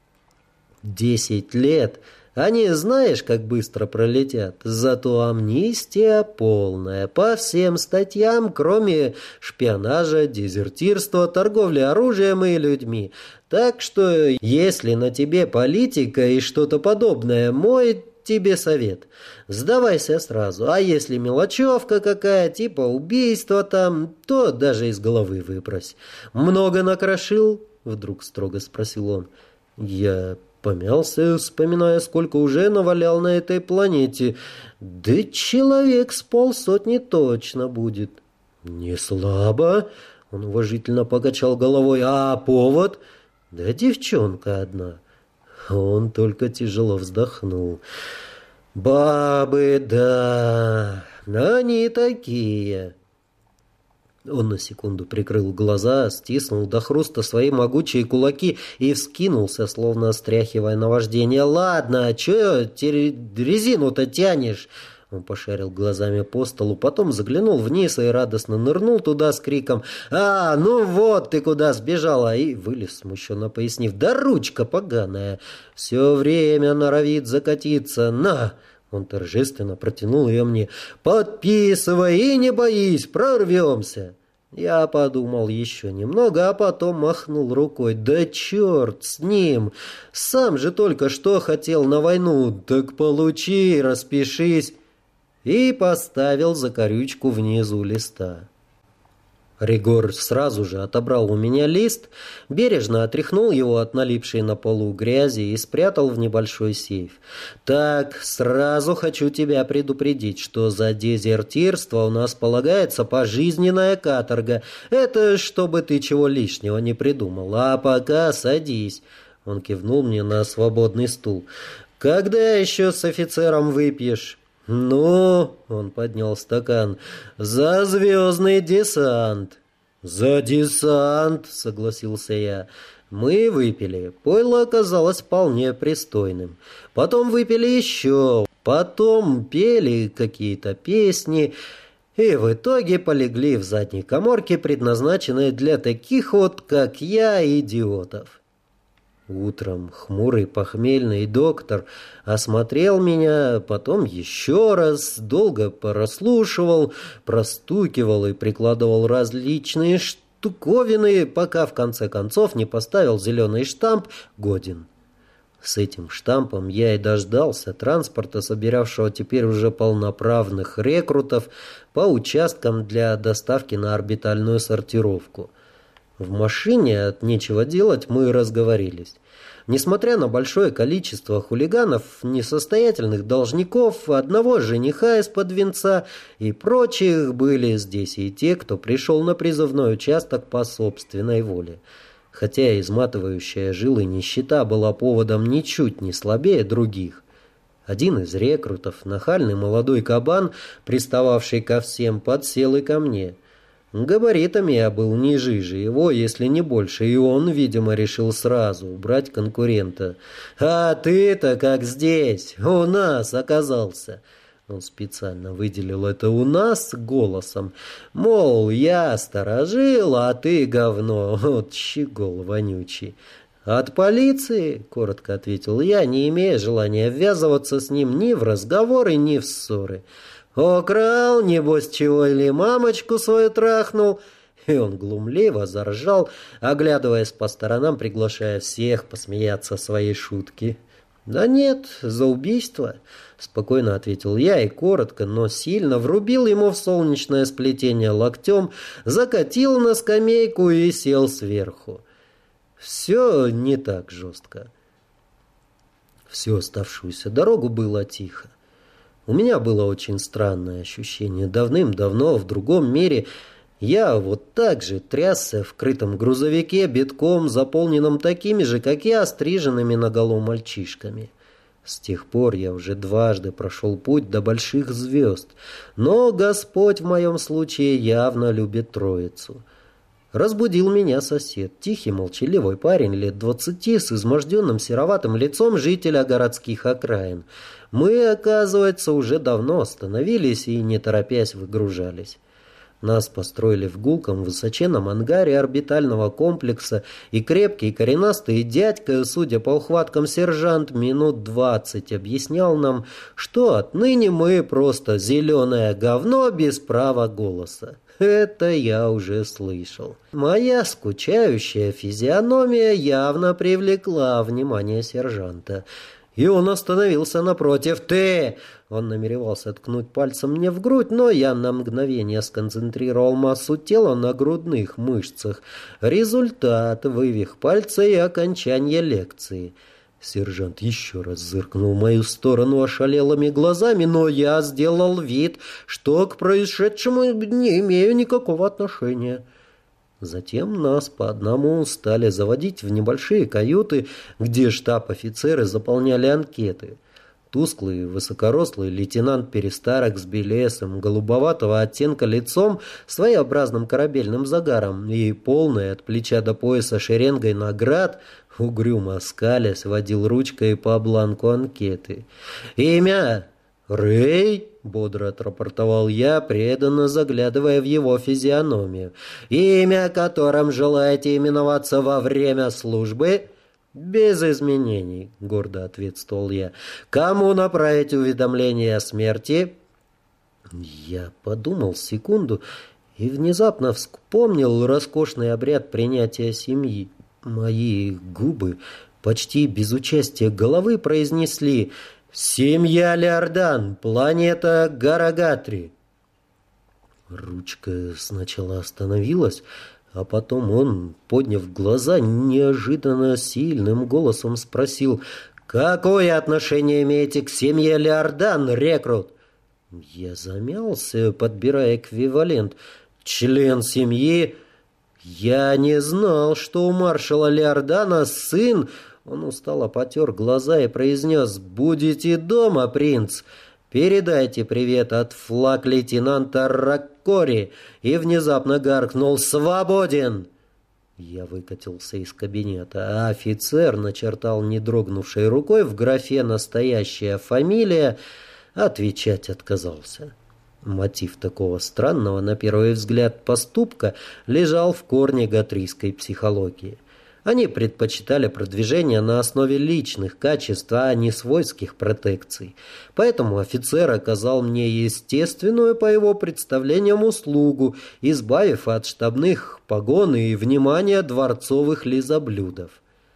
10 лет... Они знаешь, как быстро пролетят, зато амнистия полная по всем статьям, кроме шпионажа, дезертирства, торговли оружием и людьми. Так что, если на тебе политика и что-то подобное, мой тебе совет: сдавайся сразу, а если мелочевка какая, типа убийства там, то даже из головы выбрось. Много накрошил?» — вдруг строго спросил он. Я помялся, вспоминая, сколько уже навалял на этой планете. «Да человек с 50 точно будет». «Не слабо», — он уважительно покачал головой. «А повод?» «Да девчонка одна». Он только тяжело вздохнул. «Бабы, да, они такие». Он на секунду прикрыл глаза, стиснул до хруста свои могучие кулаки и вскинулся, словно стряхивая наваждение. «Ладно, чё резину-то тянешь?» Он пошарил глазами по столу, потом заглянул вниз и радостно нырнул туда с криком: «А, ну вот ты куда сбежала!» И вылез, смущенно пояснив: «Да ручка поганая, все время норовит закатиться. На!» Он торжественно протянул ее мне. «Подписывай и не боись, прорвемся!» Я подумал еще немного, а потом махнул рукой. Да черт с ним! Сам же только что хотел на войну. Так получи, распишись. И поставил закорючку внизу листа. Ригор сразу же отобрал у меня лист, бережно отряхнул его от налипшей на полу грязи и спрятал в небольшой сейф. «Так, сразу хочу тебя предупредить, что за дезертирство у нас полагается пожизненная каторга. Это чтобы ты чего лишнего не придумал. А пока садись». Он кивнул мне на свободный стул. «Когда еще с офицером выпьешь?» «Ну», — он поднял стакан, — «за звездный десант». «За десант», — согласился я. Мы выпили. Пойло оказалось вполне пристойным. Потом выпили еще. Потом пели какие-то песни. И в итоге полегли в задней каморке, предназначенной для таких вот, как я, идиотов. Утром хмурый похмельный доктор осмотрел меня, потом еще раз, долго прослушивал, простукивал и прикладывал различные штуковины, пока в конце концов не поставил зеленый штамп «Годен». С этим штампом я и дождался транспорта, собиравшего теперь уже полноправных рекрутов по участкам для доставки на орбитальную сортировку. В машине от нечего делать мы разговорились. Несмотря на большое количество хулиганов, несостоятельных должников, одного жениха из-под венца и прочих, были здесь и те, кто пришел на призывной участок по собственной воле. Хотя изматывающая жилы нищета была поводом ничуть не слабее других. Один из рекрутов, нахальный молодой кабан, пристававший ко всем, подсел и ко мне. Габаритами я был не жиже его, если не больше, и он, видимо, решил сразу убрать конкурента. «А ты-то как здесь? У нас оказался!» Он специально выделил это «у нас» голосом. Мол, я сторожил, а ты говно, вот щегол вонючий. «От полиции?» — коротко ответил я, не имея желания ввязываться с ним ни в разговоры, ни в ссоры. «Украл, небось, чего, или мамочку свою трахнул?» И он глумливо заржал, оглядываясь по сторонам, приглашая всех посмеяться своей шутки. «Да нет, за убийство», — спокойно ответил я и коротко, но сильно врубил ему в солнечное сплетение локтем, закатил на скамейку и сел сверху. Все не так жестко. Всю оставшуюся дорогу было тихо. У меня было очень странное ощущение. Давным-давно в другом мире я вот так же трясся в крытом грузовике, битком, заполненном такими же, как я, стриженными наголо мальчишками. С тех пор я уже дважды прошел путь до больших звезд, но Господь в моем случае явно любит троицу. Разбудил меня сосед, тихий молчаливый парень лет 20 с изможденным сероватым лицом жителя городских окраин. Мы, оказывается, уже давно остановились и, не торопясь, выгружались. Нас построили в гулком высоченном ангаре орбитального комплекса, и крепкий коренастый дядька, судя по ухваткам сержант, минут 20 объяснял нам, что отныне мы просто зеленое говно без права голоса. Это я уже слышал. Моя скучающая физиономия явно привлекла внимание сержанта. И он остановился напротив. «Ты!» Он намеревался ткнуть пальцем мне в грудь, но я на мгновение сконцентрировал массу тела на грудных мышцах. Результат — вывих пальца и окончание лекции. Сержант еще раз зыркнул в мою сторону ошалелыми глазами, но я сделал вид, что к происшедшему не имею никакого отношения. Затем нас по одному стали заводить в небольшие каюты, где штаб-офицеры заполняли анкеты. Тусклый, высокорослый лейтенант Перестарок с белесым, голубоватого оттенка лицом, своеобразным корабельным загаром и полной от плеча до пояса шеренгой наград, угрюмо скалясь, водил ручкой по бланку анкеты. «Имя?» «Рэй», — бодро отрапортовал я, преданно заглядывая в его физиономию. «Имя, которым желаете именоваться во время службы?» «Без изменений», — гордо ответствовал я. «Кому направить уведомление о смерти?» Я подумал секунду и внезапно вспомнил роскошный обряд принятия семьи. Мои губы почти без участия головы произнесли: «Семья Леордан, планета Гарагатри». Ручка сначала остановилась, а потом он, подняв глаза, неожиданно сильным голосом спросил: «Какое отношение имеете к семье Леордан, рекрут?» Я замялся, подбирая эквивалент. «Член семьи?» «Я не знал, что у маршала Леордана сын...» Он устало потер глаза и произнес: «Будете дома, принц? Передайте привет от флаг-лейтенанта Раккори». И внезапно гаркнул: «Свободен!» Я выкатился из кабинета, а офицер начертал не дрогнувшей рукой в графе «Настоящая фамилия». Отвечать отказался. Мотив такого странного, на первый взгляд, поступка лежал в корне гатрийской психологии. Они предпочитали продвижение на основе личных качеств, а не свойских протекций. Поэтому офицер оказал мне естественную, по его представлениям, услугу, избавив от штабных погон и внимания дворцовых лизоблюдов.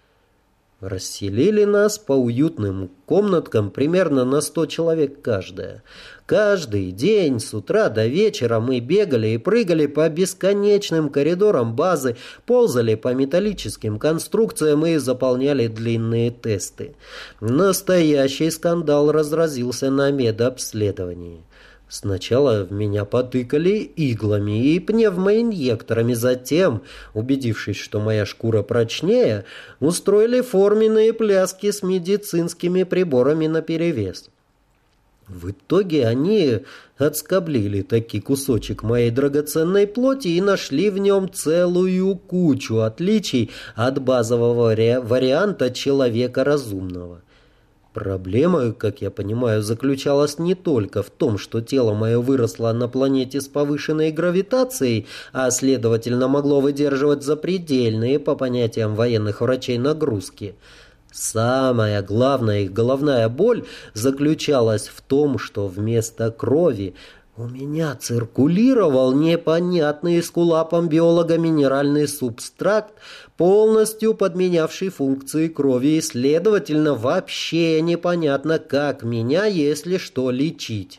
Расселили нас по уютным комнаткам примерно на 100 человек каждая. Каждый день с утра до вечера мы бегали и прыгали по бесконечным коридорам базы, ползали по металлическим конструкциям и заполняли длинные тесты. Настоящий скандал разразился на медобследовании. Сначала в меня потыкали иглами и пневмоинъекторами, затем, убедившись, что моя шкура прочнее, устроили форменные пляски с медицинскими приборами наперевес. В итоге они отскоблили таки кусочек моей драгоценной плоти и нашли в нем целую кучу отличий от базового варианта человека разумного. Проблема, как я понимаю, заключалась не только в том, что тело мое выросло на планете с повышенной гравитацией, а следовательно могло выдерживать запредельные, по понятиям военных врачей, нагрузки. Самая главная их головная боль заключалась в том, что вместо крови у меня циркулировал непонятный эскулапом биолога минеральный субстракт, полностью подменявший функции крови, и, следовательно, вообще непонятно, как меня, если что, лечить.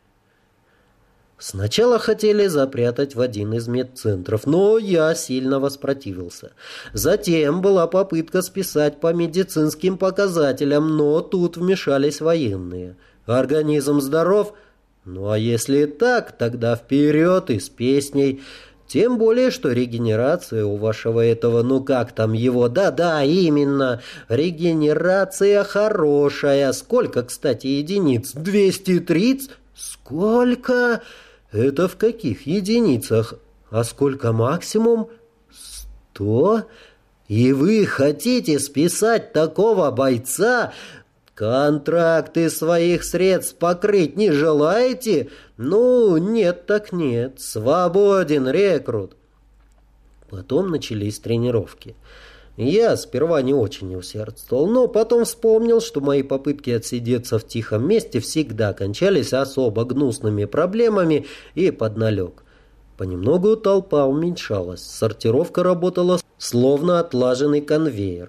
Сначала хотели запрятать в один из медцентров, но я сильно воспротивился. Затем была попытка списать по медицинским показателям, но тут вмешались военные. Организм здоров? Ну а если так, тогда вперед и с песней. Тем более, что регенерация у вашего этого, ну как там его, да-да, именно, регенерация хорошая. Сколько, кстати, единиц? 230? Сколько? Это в каких единицах? А сколько максимум? 100? И вы хотите списать такого бойца? Контракты своих средств покрыть не желаете? Ну, нет так нет. Свободен, рекрут. Потом начались тренировки. Я сперва не очень усердствовал, но потом вспомнил, что мои попытки отсидеться в тихом месте всегда кончались особо гнусными проблемами, и подналег. Понемногу толпа уменьшалась, сортировка работала словно отлаженный конвейер.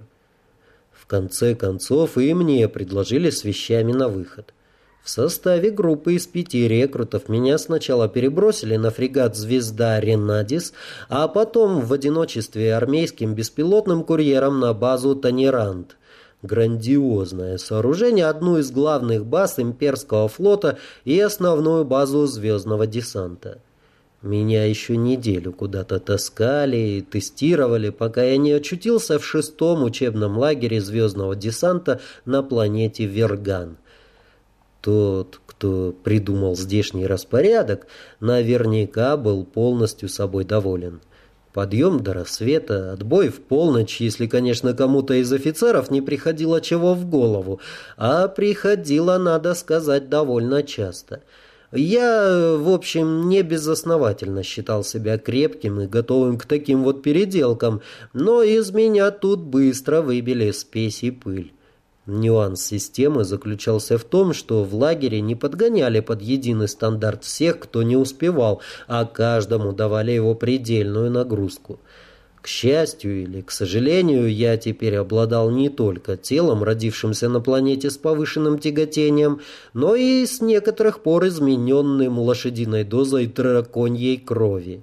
В конце концов и мне предложили с вещами на выход. В составе группы из 5 рекрутов меня сначала перебросили на фрегат «Звезда Ренадис», а потом в одиночестве армейским беспилотным курьером на базу «Танерант». Грандиозное сооружение, одну из главных баз имперского флота и основную базу звездного десанта. Меня еще неделю куда-то таскали и тестировали, пока я не очутился в 6-м учебном лагере звездного десанта на планете Верган. Тот, кто придумал здешний распорядок, наверняка был полностью собой доволен. Подъем до рассвета, отбой в полночь, если, конечно, кому-то из офицеров не приходило чего в голову, а приходило, надо сказать, довольно часто. Я, в общем, не безосновательно считал себя крепким и готовым к таким вот переделкам, но из меня тут быстро выбили спесь и пыль. Нюанс системы заключался в том, что в лагере не подгоняли под единый стандарт всех, кто не успевал, а каждому давали его предельную нагрузку. К счастью или к сожалению, я теперь обладал не только телом, родившимся на планете с повышенным тяготением, но и с некоторых пор измененным лошадиной дозой драконьей крови.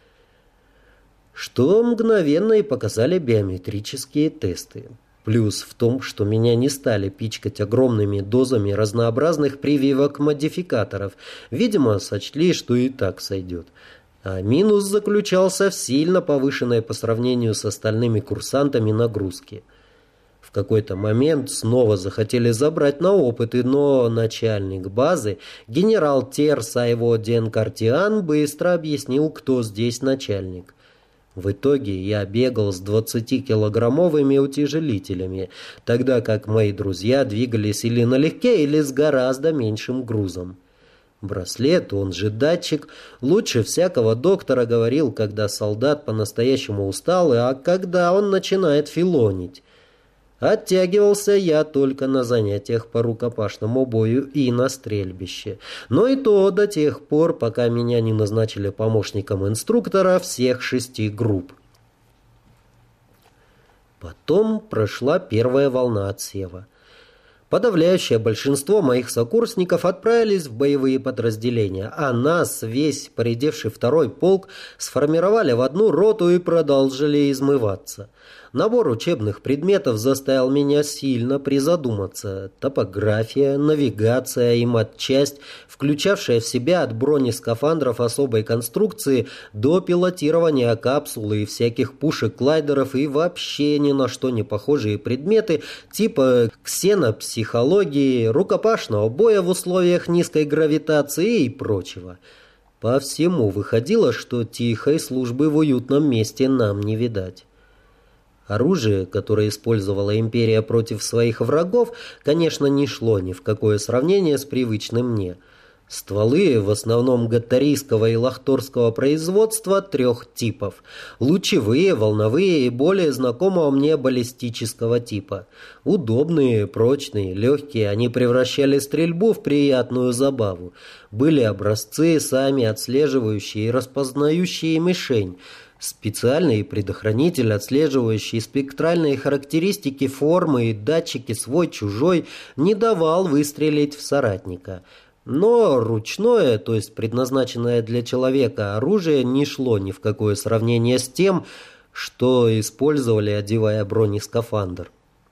Что мгновенно и показали биометрические тесты. Плюс в том, что меня не стали пичкать огромными дозами разнообразных прививок-модификаторов. Видимо, сочли, что и так сойдет. А минус заключался в сильно повышенной по сравнению с остальными курсантами нагрузке. В какой-то момент снова захотели забрать на опыты, но начальник базы, генерал Терс Айво Денкартиан, быстро объяснил, кто здесь начальник. В итоге я бегал с 20-килограммовыми утяжелителями, тогда как мои друзья двигались или налегке, или с гораздо меньшим грузом. Браслет, он же датчик, лучше всякого доктора говорил, когда солдат по-настоящему устал, а когда он начинает филонить. Оттягивался я только на занятиях по рукопашному бою и на стрельбище. Но и то до тех пор, пока меня не назначили помощником инструктора всех 6 групп. Потом прошла первая волна отсева. Подавляющее большинство моих сокурсников отправились в боевые подразделения, а нас, весь поредевший второй полк, сформировали в одну роту и продолжили измываться. Набор учебных предметов заставил меня сильно призадуматься. Топография, навигация и матчасть, включавшая в себя от бронескафандров особой конструкции до пилотирования капсулы и всяких пушек-глайдеров и вообще ни на что не похожие предметы типа ксенопсихологии, рукопашного боя в условиях низкой гравитации и прочего. По всему выходило, что тихой службы в уютном месте нам не видать. Оружие, которое использовала империя против своих врагов, конечно, не шло ни в какое сравнение с привычным мне. Стволы, в основном гаттарийского и лахторского производства, 3 типов. Лучевые, волновые и более знакомого мне баллистического типа. Удобные, прочные, легкие, они превращали стрельбу в приятную забаву. Были образцы, сами отслеживающие и распознающие мишень. Специальный предохранитель, отслеживающий спектральные характеристики формы и датчики свой-чужой, не давал выстрелить в соратника. Но ручное, то есть предназначенное для человека оружие, не шло ни в какое сравнение с тем, что использовали, одевая бронескафандр.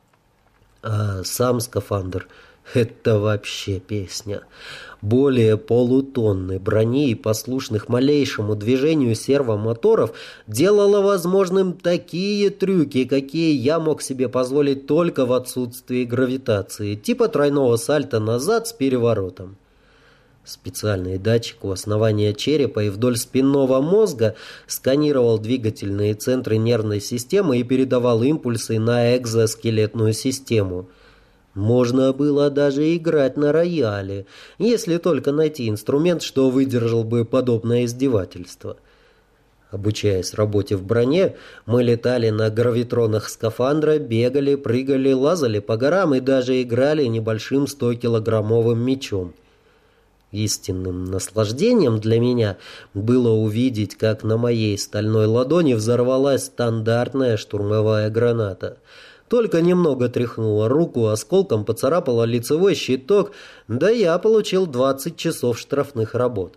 А сам скафандр — это вообще песня. Более полутонны брони и послушных малейшему движению сервомоторов делало возможным такие трюки, какие я мог себе позволить только в отсутствии гравитации, типа тройного сальто назад с переворотом. Специальный датчик у основания черепа и вдоль спинного мозга сканировал двигательные центры нервной системы и передавал импульсы на экзоскелетную систему. Можно было даже играть на рояле, если только найти инструмент, что выдержал бы подобное издевательство. Обучаясь работе в броне, мы летали на гравитронах скафандра, бегали, прыгали, лазали по горам и даже играли небольшим 100-килограммовым мечом. Истинным наслаждением для меня было увидеть, как на моей стальной ладони взорвалась стандартная штурмовая граната. Только немного тряхнула руку, осколком поцарапала лицевой щиток, да я получил 20 часов штрафных работ.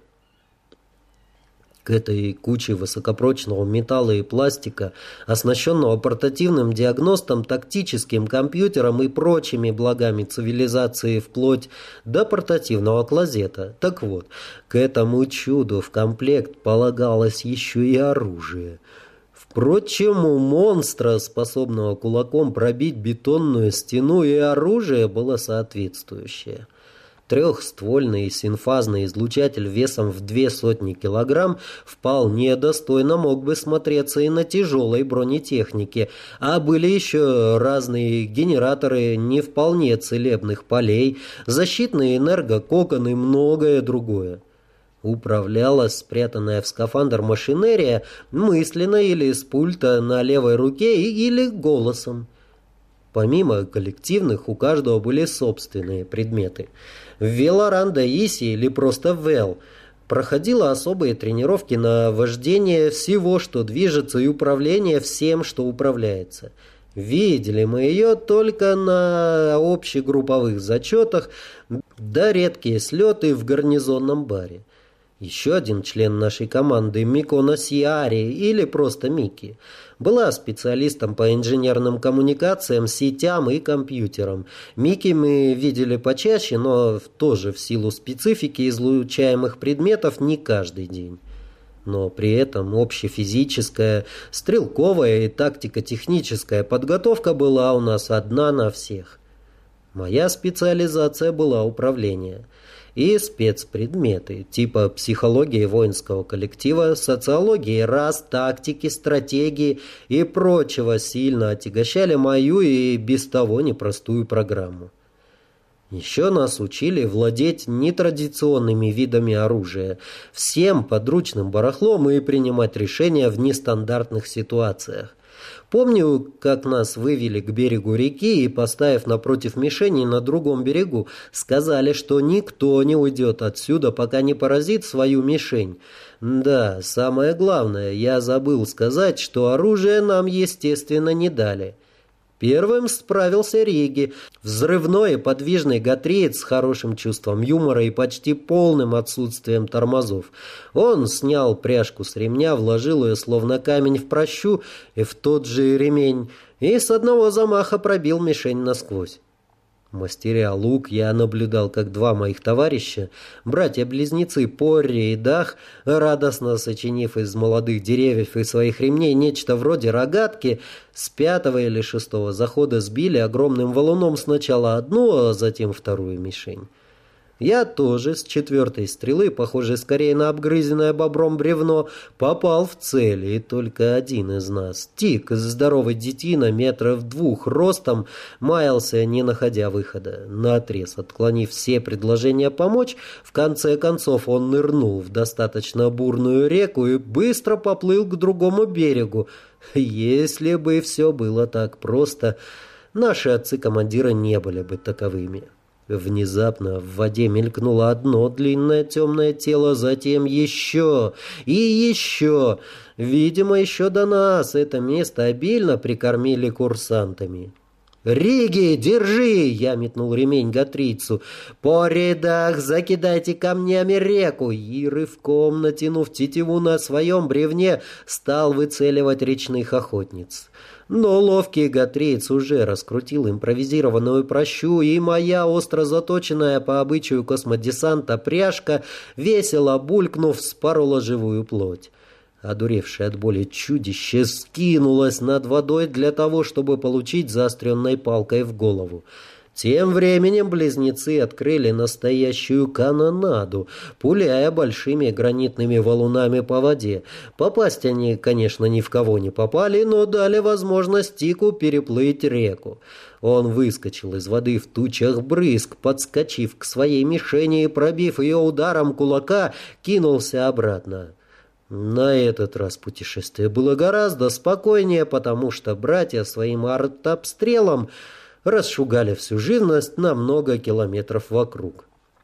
К этой куче высокопрочного металла и пластика, оснащенного портативным диагностом, тактическим компьютером и прочими благами цивилизации вплоть до портативного клозета. Так вот, к этому чуду в комплект полагалось еще и оружие. Впрочем, у монстра, способного кулаком пробить бетонную стену, и оружие было соответствующее. Трехствольный синфазный излучатель весом в 200 килограмм вполне достойно мог бы смотреться и на тяжелой бронетехнике, а были еще разные генераторы не вполне целебных полей, защитные энергококоны и многое другое. Управлялась спрятанная в скафандр машинерия мысленно или с пульта на левой руке или голосом. Помимо коллективных, у каждого были собственные предметы. В Велорандаисе или просто Вел проходила особые тренировки на вождение всего, что движется, и управление всем, что управляется. Видели мы ее только на общегрупповых зачетах, да редкие слеты в гарнизонном баре. Еще один член нашей команды, Микона Сиари, или просто Мики, была специалистом по инженерным коммуникациям, сетям и компьютерам. Мики мы видели почаще, но тоже в силу специфики излучаемых предметов не каждый день. Но при этом общефизическая, стрелковая и тактико-техническая подготовка была у нас одна на всех. Моя специализация была управление. И спецпредметы типа психологии воинского коллектива, социологии рас, тактики, стратегии и прочего сильно отягощали мою и без того непростую программу. Еще нас учили владеть нетрадиционными видами оружия, всем подручным барахлом и принимать решения в нестандартных ситуациях. Помню, как нас вывели к берегу реки и, поставив напротив мишени на другом берегу, сказали, что никто не уйдет отсюда, пока не поразит свою мишень. Да, самое главное, я забыл сказать, что оружие нам, естественно, не дали. Первым справился Риги, взрывной и подвижный гатриец с хорошим чувством юмора и почти полным отсутствием тормозов. Он снял пряжку с ремня, вложил ее словно камень в пращу и в тот же ремень, и с одного замаха пробил мишень насквозь. Мастеря лук, я наблюдал, как два моих товарища, братья-близнецы Порри и Дах, радостно сочинив из молодых деревьев и своих ремней нечто вроде рогатки, с 5-го или 6-го захода сбили огромным валуном сначала одну, а затем вторую мишень. Я тоже с 4-й стрелы, похожей скорее на обгрызенное бобром бревно, попал в цель, и только один из нас, Тик, здоровый детина, 2 метров ростом, маялся, не находя выхода. Наотрез отклонив все предложения помочь, в конце концов он нырнул в достаточно бурную реку и быстро поплыл к другому берегу. Если бы все было так просто, наши отцы-командиры не были бы таковыми. Внезапно в воде мелькнуло одно длинное темное тело, затем еще и еще. Видимо, еще до нас это место обильно прикормили курсантами. «Риги, держи!» — я метнул ремень гатрийцу. «По рядах закидайте камнями реку!» И, рывком натянув тетиву на своем бревне, стал выцеливать речных охотниц. Но ловкий гатриец уже раскрутил импровизированную пращу, и моя остро заточенная по обычаю космодесанта пряжка, весело булькнув, спорола живую плоть. Одуревшее от боли чудище скинулось над водой для того, чтобы получить заостренной палкой в голову. Тем временем близнецы открыли настоящую канонаду, пуляя большими гранитными валунами по воде. Попасть они, конечно, ни в кого не попали, но дали возможность Тику переплыть реку. Он выскочил из воды в тучах брызг, подскочив к своей мишени и, пробив ее ударом кулака, кинулся обратно. На этот раз путешествие было гораздо спокойнее, потому что братья своим артобстрелом расшугали всю живность на много километров вокруг.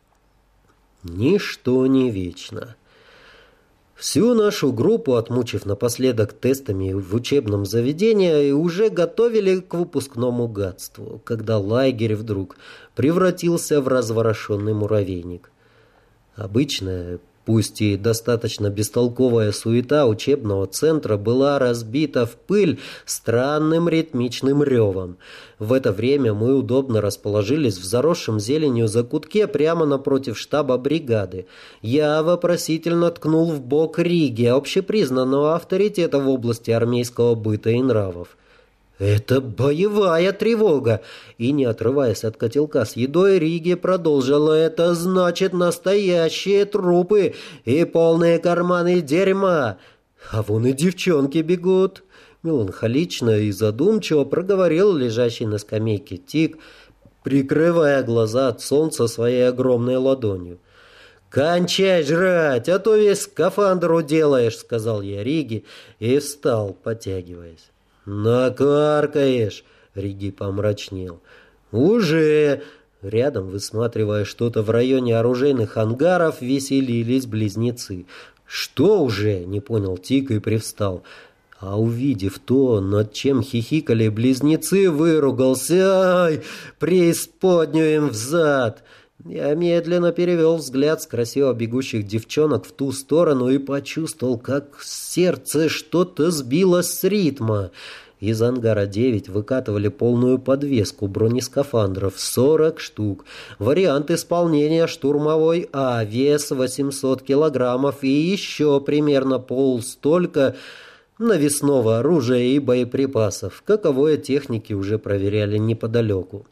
Ничто не вечно. Всю нашу группу, отмучив напоследок тестами в учебном заведении, уже готовили к выпускному гадству, когда лагерь вдруг превратился в разворошенный муравейник. Обычная, пусть и достаточно бестолковая суета учебного центра была разбита в пыль странным ритмичным ревом. В это время мы удобно расположились в заросшем зеленью закутке прямо напротив штаба бригады. Я вопросительно ткнул в бок Риги, общепризнанного авторитета в области армейского быта и нравов. «Это боевая тревога!» И, не отрываясь от котелка с едой, Риги продолжила: «Это значит настоящие трупы и полные карманы дерьма! А вон и девчонки бегут!» Меланхолично и задумчиво проговорил лежащий на скамейке Тик, прикрывая глаза от солнца своей огромной ладонью. «Кончай жрать, а то весь скафандр уделаешь!» — сказал я Риги и встал, потягиваясь. «Накаркаешь!» Риги помрачнел. «Уже!» Рядом, высматривая что-то в районе оружейных ангаров, веселились близнецы. «Что уже?» — не понял Тик и привстал. А увидев то, над чем хихикали близнецы, выругался. «Ай, преисподнюю им взад!» Я медленно перевел взгляд с красиво бегущих девчонок в ту сторону и почувствовал, как сердце что-то сбилось с ритма. Из ангара 9 выкатывали полную подвеску бронескафандров, 40 штук. Вариант исполнения штурмовой А, вес 800 килограммов и еще примерно полстолько навесного оружия и боеприпасов. Каковое техники уже проверяли неподалеку.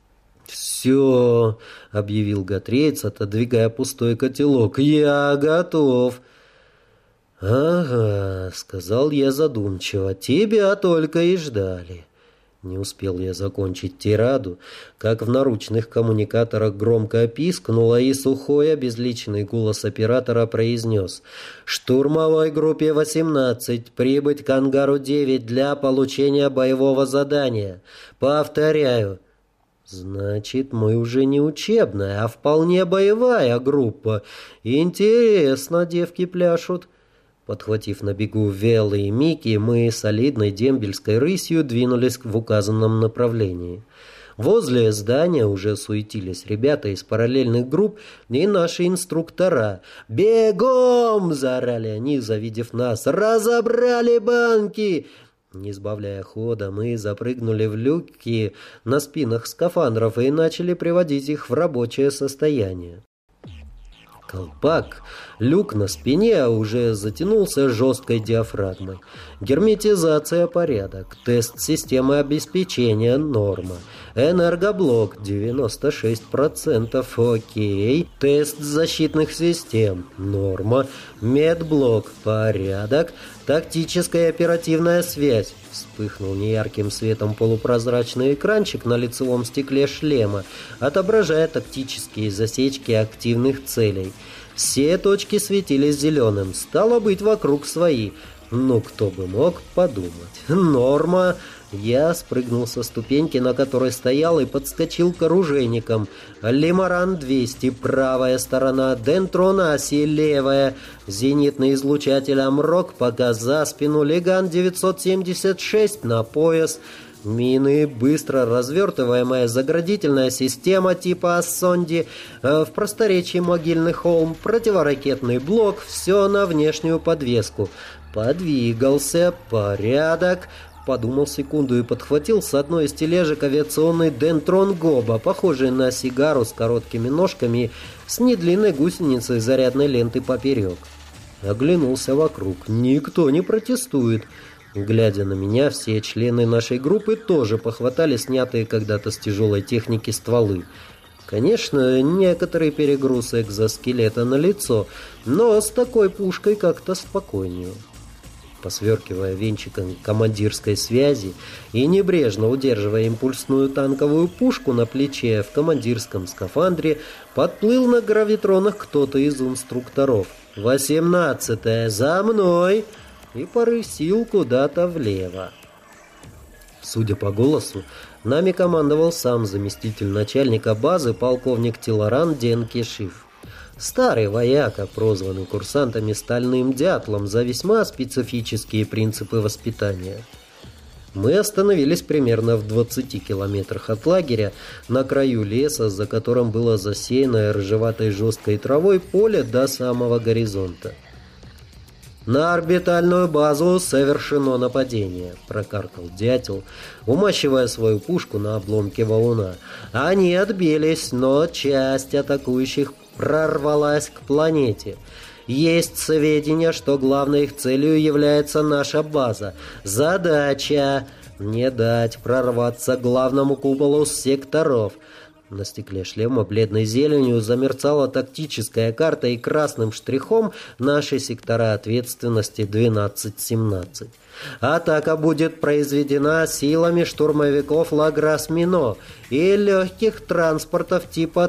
«Все», — объявил Гатреец, отодвигая пустой котелок, — «я готов». «Ага», — сказал я задумчиво, — «тебя только и ждали». Не успел я закончить тираду, как в наручных коммуникаторах громко пискнуло, и сухой обезличенный голос оператора произнес: «Штурмовой группе 18 прибыть к ангару 9 для получения боевого задания. Повторяю». «Значит, мы уже не учебная, а вполне боевая группа. Интересно, девки пляшут». Подхватив на бегу Велы и Мики, мы солидной дембельской рысью двинулись в указанном направлении. Возле здания уже суетились ребята из параллельных групп и наши инструктора. «Бегом!» — заорали они, завидев нас. «Разобрали банки!» Не сбавляя хода, мы запрыгнули в люки на спинах скафандров и начали приводить их в рабочее состояние. Колпак, люк на спине уже затянулся жесткой диафрагмой. Герметизация — порядок. Тест системы обеспечения — норма. Энергоблок — 96%. Окей. Тест защитных систем — норма. Медблок — порядок. Тактическая и оперативная связь. Вспыхнул неярким светом полупрозрачный экранчик на лицевом стекле шлема, отображая тактические засечки активных целей. Все точки светились зеленым. Стало быть, вокруг свои. Ну, кто бы мог подумать. Норма. Я спрыгнул со ступеньки, на которой стоял, и подскочил к оружейникам. Лимаран 200, правая сторона, Дентрон Аси, левая, зенитный излучатель Амрок пока за спину, Леган 976 на пояс, мины, быстро развертываемая заградительная система типа Ассонди, в просторечии могильный холм, противоракетный блок, все на внешнюю подвеску. Подвигался, порядок. Подумал секунду и подхватил с одной из тележек авиационный Дентрон Гоба, похожий на сигару с короткими ножками, с недлинной гусеницей зарядной ленты поперек. Оглянулся вокруг. Никто не протестует. Глядя на меня, все члены нашей группы тоже похватали снятые когда-то с тяжелой техники стволы. Конечно, некоторый перегруз экзоскелета налицо, но с такой пушкой как-то спокойнее. Посверкивая венчиком командирской связи и небрежно удерживая импульсную танковую пушку на плече, в командирском скафандре подплыл на гравитронах кто-то из инструкторов. 18-е, за мной! И порысил куда-то влево. Судя по голосу, нами командовал сам заместитель начальника базы полковник Тиларан Денкишев. Старый вояка, прозванный курсантами «Стальным дятлом» за весьма специфические принципы воспитания. Мы остановились примерно в 20 километрах от лагеря, на краю леса, за которым было засеянное рыжеватой жесткой травой поле до самого горизонта. «На орбитальную базу совершено нападение», — прокаркал дятел, умащивая свою пушку на обломке валуна. «Они отбились, но часть атакующих прорвалась к планете. Есть сведения, что главной их целью является наша база. Задача — не дать прорваться главному куполу с секторов». На стекле шлема бледной зеленью замерцала тактическая карта и красным штрихом наши сектора ответственности 12-17. Атака будет произведена силами штурмовиков Лаграс-Мино и легких транспортов типа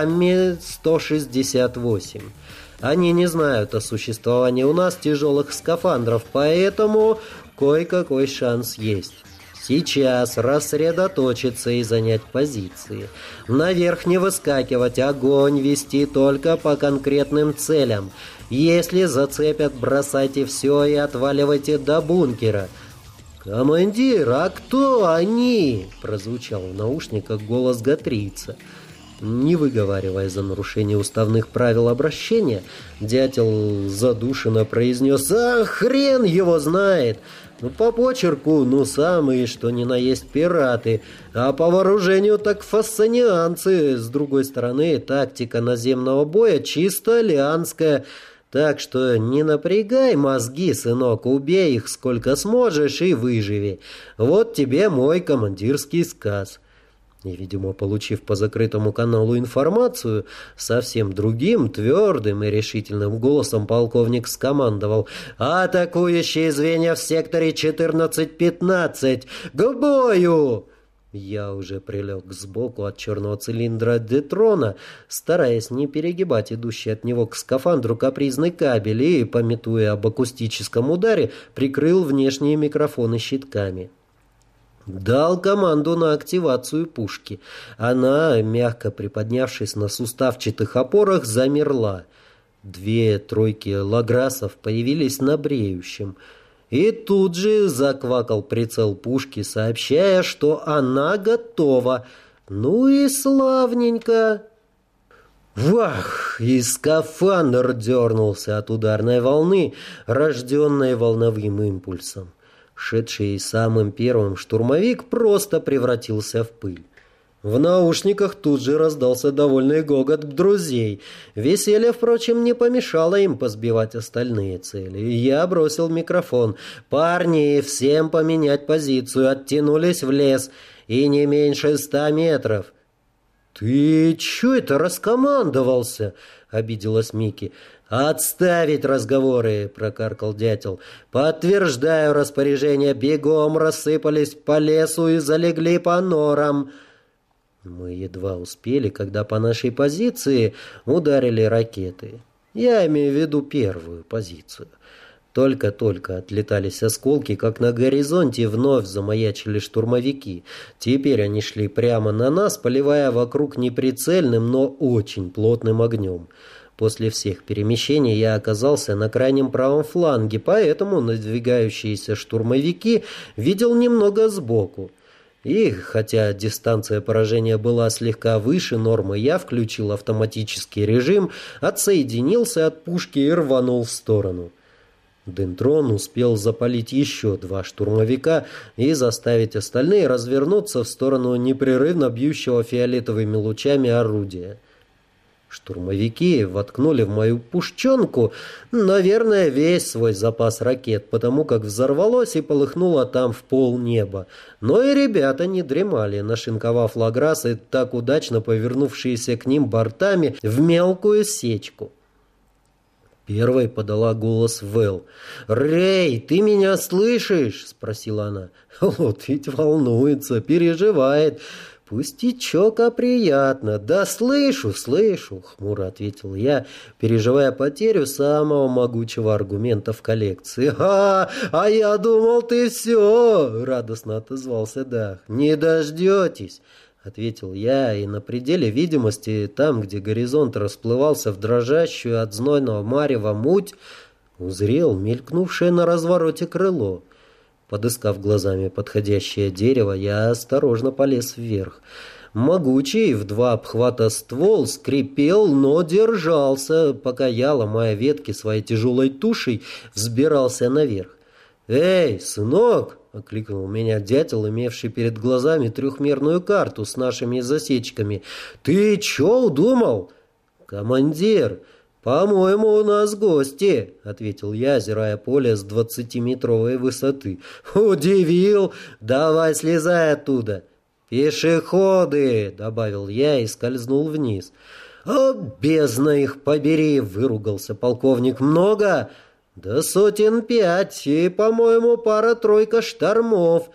Тхамми-168. Они не знают о существовании у нас тяжелых скафандров, поэтому кое-какой шанс есть. Сейчас рассредоточиться и занять позиции. Наверх не выскакивать, огонь вести только по конкретным целям. Если зацепят, бросайте все и отваливайте до бункера. «Командир, а кто они?» – прозвучал в наушниках голос Гатрийца. Не выговаривая за нарушение уставных правил обращения, дятел задушенно произнес: «А хрен его знает! По почерку, самые что ни на есть пираты, а по вооружению так фассанианцы. С другой стороны, тактика наземного боя чисто лианская». Так что не напрягай мозги, сынок, убей их сколько сможешь и выживи. Вот тебе мой командирский сказ». И, видимо, получив по закрытому каналу информацию, совсем другим, твердым и решительным голосом полковник скомандовал: «Атакующие звенья в секторе 14-15! К бою!» Я уже прилег сбоку от черного цилиндра Детрона, стараясь не перегибать идущий от него к скафандру капризный кабель и, памятуя об акустическом ударе, прикрыл внешние микрофоны щитками. Дал команду на активацию пушки. Она, мягко приподнявшись на суставчатых опорах, замерла. 2 тройки лаграсов появились на бреющем. И тут же заквакал прицел пушки, сообщая, что она готова. Ну и славненько. Вах! И скафандр дернулся от ударной волны, рожденной волновым импульсом. Шедший самым первым штурмовик просто превратился в пыль. В наушниках тут же раздался довольный гогот друзей. Веселье, впрочем, не помешало им позбивать остальные цели. Я бросил микрофон. «Парни, всем поменять позицию!» Оттянулись в лес. И не меньше 100 метров. «Ты чё это раскомандовался?» — обиделась Мики. «Отставить разговоры!» — прокаркал дятел. «Подтверждаю распоряжение. Бегом рассыпались по лесу и залегли по норам». Мы едва успели, когда по нашей позиции ударили ракеты. Я имею в виду первую позицию. Только-только отлетались осколки, как на горизонте вновь замаячили штурмовики. Теперь они шли прямо на нас, поливая вокруг неприцельным, но очень плотным огнем. После всех перемещений я оказался на крайнем правом фланге, поэтому надвигающиеся штурмовики видел немного сбоку. И, хотя дистанция поражения была слегка выше нормы, я включил автоматический режим, отсоединился от пушки и рванул в сторону. Дентрон успел запалить еще 2 штурмовика и заставить остальные развернуться в сторону непрерывно бьющего фиолетовыми лучами орудия. Штурмовики воткнули в мою пушченку, наверное, весь свой запас ракет, потому как взорвалось и полыхнуло там в полнеба. Но и ребята не дремали, нашинковав лаграсы, так удачно повернувшиеся к ним бортами в мелкую сечку. Первой подала голос Вэл. «Рэй, ты меня слышишь?» — спросила она. «Вот ведь волнуется, переживает. Пустячок, а приятно. Да слышу, слышу», — хмуро ответил я, переживая потерю самого могучего аргумента в коллекции. «А я думал, ты все!» — радостно отозвался Дах. «Не дождетесь», — ответил я, и на пределе видимости, там, где горизонт расплывался в дрожащую от знойного марева муть, узрел мелькнувшее на развороте крыло. Подыскав глазами подходящее дерево, я осторожно полез вверх. Могучий в 2 обхвата ствол скрипел, но держался, пока я, ломая ветки своей тяжелой тушей, взбирался наверх. «Эй, сынок!» — окликнул меня дятел, имевший перед глазами 3-мерную карту с нашими засечками. «Ты чё удумал?» «Командир, по-моему, у нас гости», — ответил я, озирая поле с 20-метровой высоты. «Удивил! Давай слезай оттуда!» «Пешеходы!» — добавил я и скользнул вниз. «О, бездна их побери!» — выругался полковник. «Много?» «Да 5 и, по-моему, 2-3 штормов».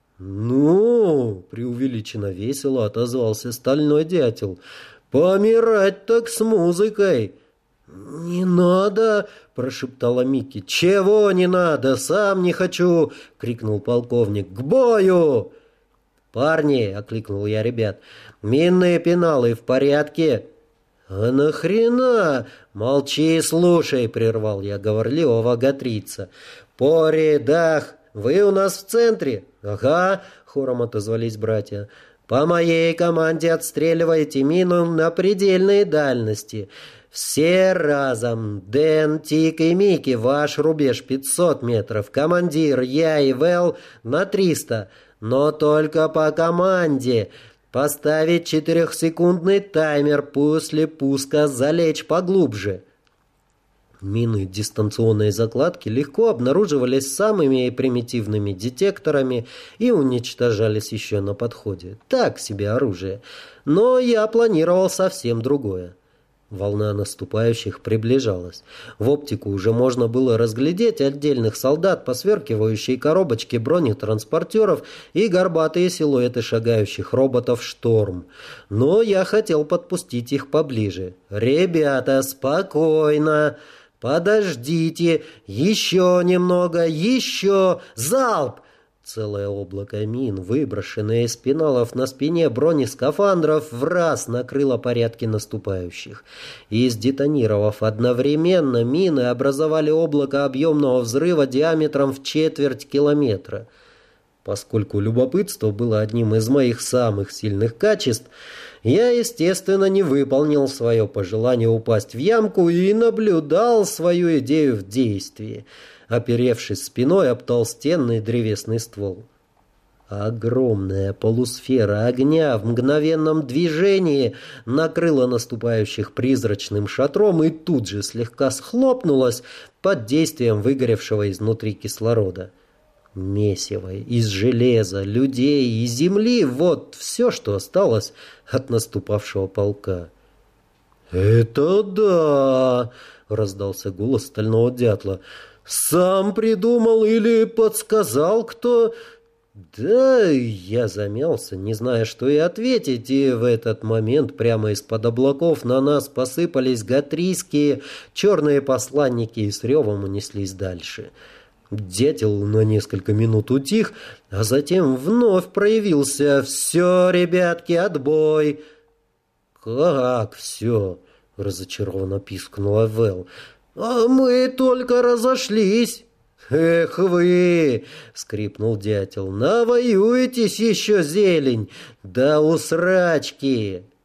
«Ну!» — преувеличенно весело отозвался стальной дятел. «Помирать так с музыкой!» «Не надо!» – прошептала Микки. «Чего не надо? Сам не хочу!» – крикнул полковник. «К бою!» «Парни!» – окликнул я ребят. «Минные пеналы в порядке?» «А нахрена?» «Молчи и слушай!» – прервал я говорливого гатрица. «По рядах! Вы у нас в центре?» «Ага!» – хором отозвались братья. «По моей команде отстреливайте мину на предельной дальности. Все разом. Дэн, Тик и Микки, ваш рубеж 500 метров. Командир, я и Вэл на 300. Но только по команде. Поставить 4-секундный таймер после пуска, залечь поглубже». Мины дистанционной закладки легко обнаруживались самыми примитивными детекторами и уничтожались еще на подходе. Так себе оружие. Но я планировал совсем другое. Волна наступающих приближалась. В оптику уже можно было разглядеть отдельных солдат, посверкивающие коробочки бронетранспортеров и горбатые силуэты шагающих роботов «Шторм». Но я хотел подпустить их поближе. «Ребята, спокойно! Подождите! Еще немного! Еще! Залп!» Целое облако мин, выброшенное из пеналов на спине бронескафандров, враз накрыло порядки наступающих. И, сдетонировав одновременно, мины образовали облако объемного взрыва диаметром в 1/4 километра. Поскольку любопытство было одним из моих самых сильных качеств, я, естественно, не выполнил свое пожелание упасть в ямку и наблюдал свою идею в действии, оперевшись спиной об толстенный древесный ствол. Огромная полусфера огня в мгновенном движении накрыла наступающих призрачным шатром и тут же слегка схлопнулась под действием выгоревшего изнутри кислорода. Месиво из железа, людей и земли — вот все, что осталось от наступавшего полка. «Это да!» — раздался голос стального дятла. «Сам придумал или подсказал кто?» «Да...» — я замялся, не зная, что и ответить, и в этот момент прямо из-под облаков на нас посыпались гатрийские черные посланники и с ревом унеслись дальше. Дятел на несколько минут утих, а затем вновь проявился. «Все, ребятки, отбой!» «Как все?» — разочарованно пискнула Вэл. «А мы только разошлись». «Эх вы!» — скрипнул дятел. «Навоюетесь еще, зелень! Да усрачки!»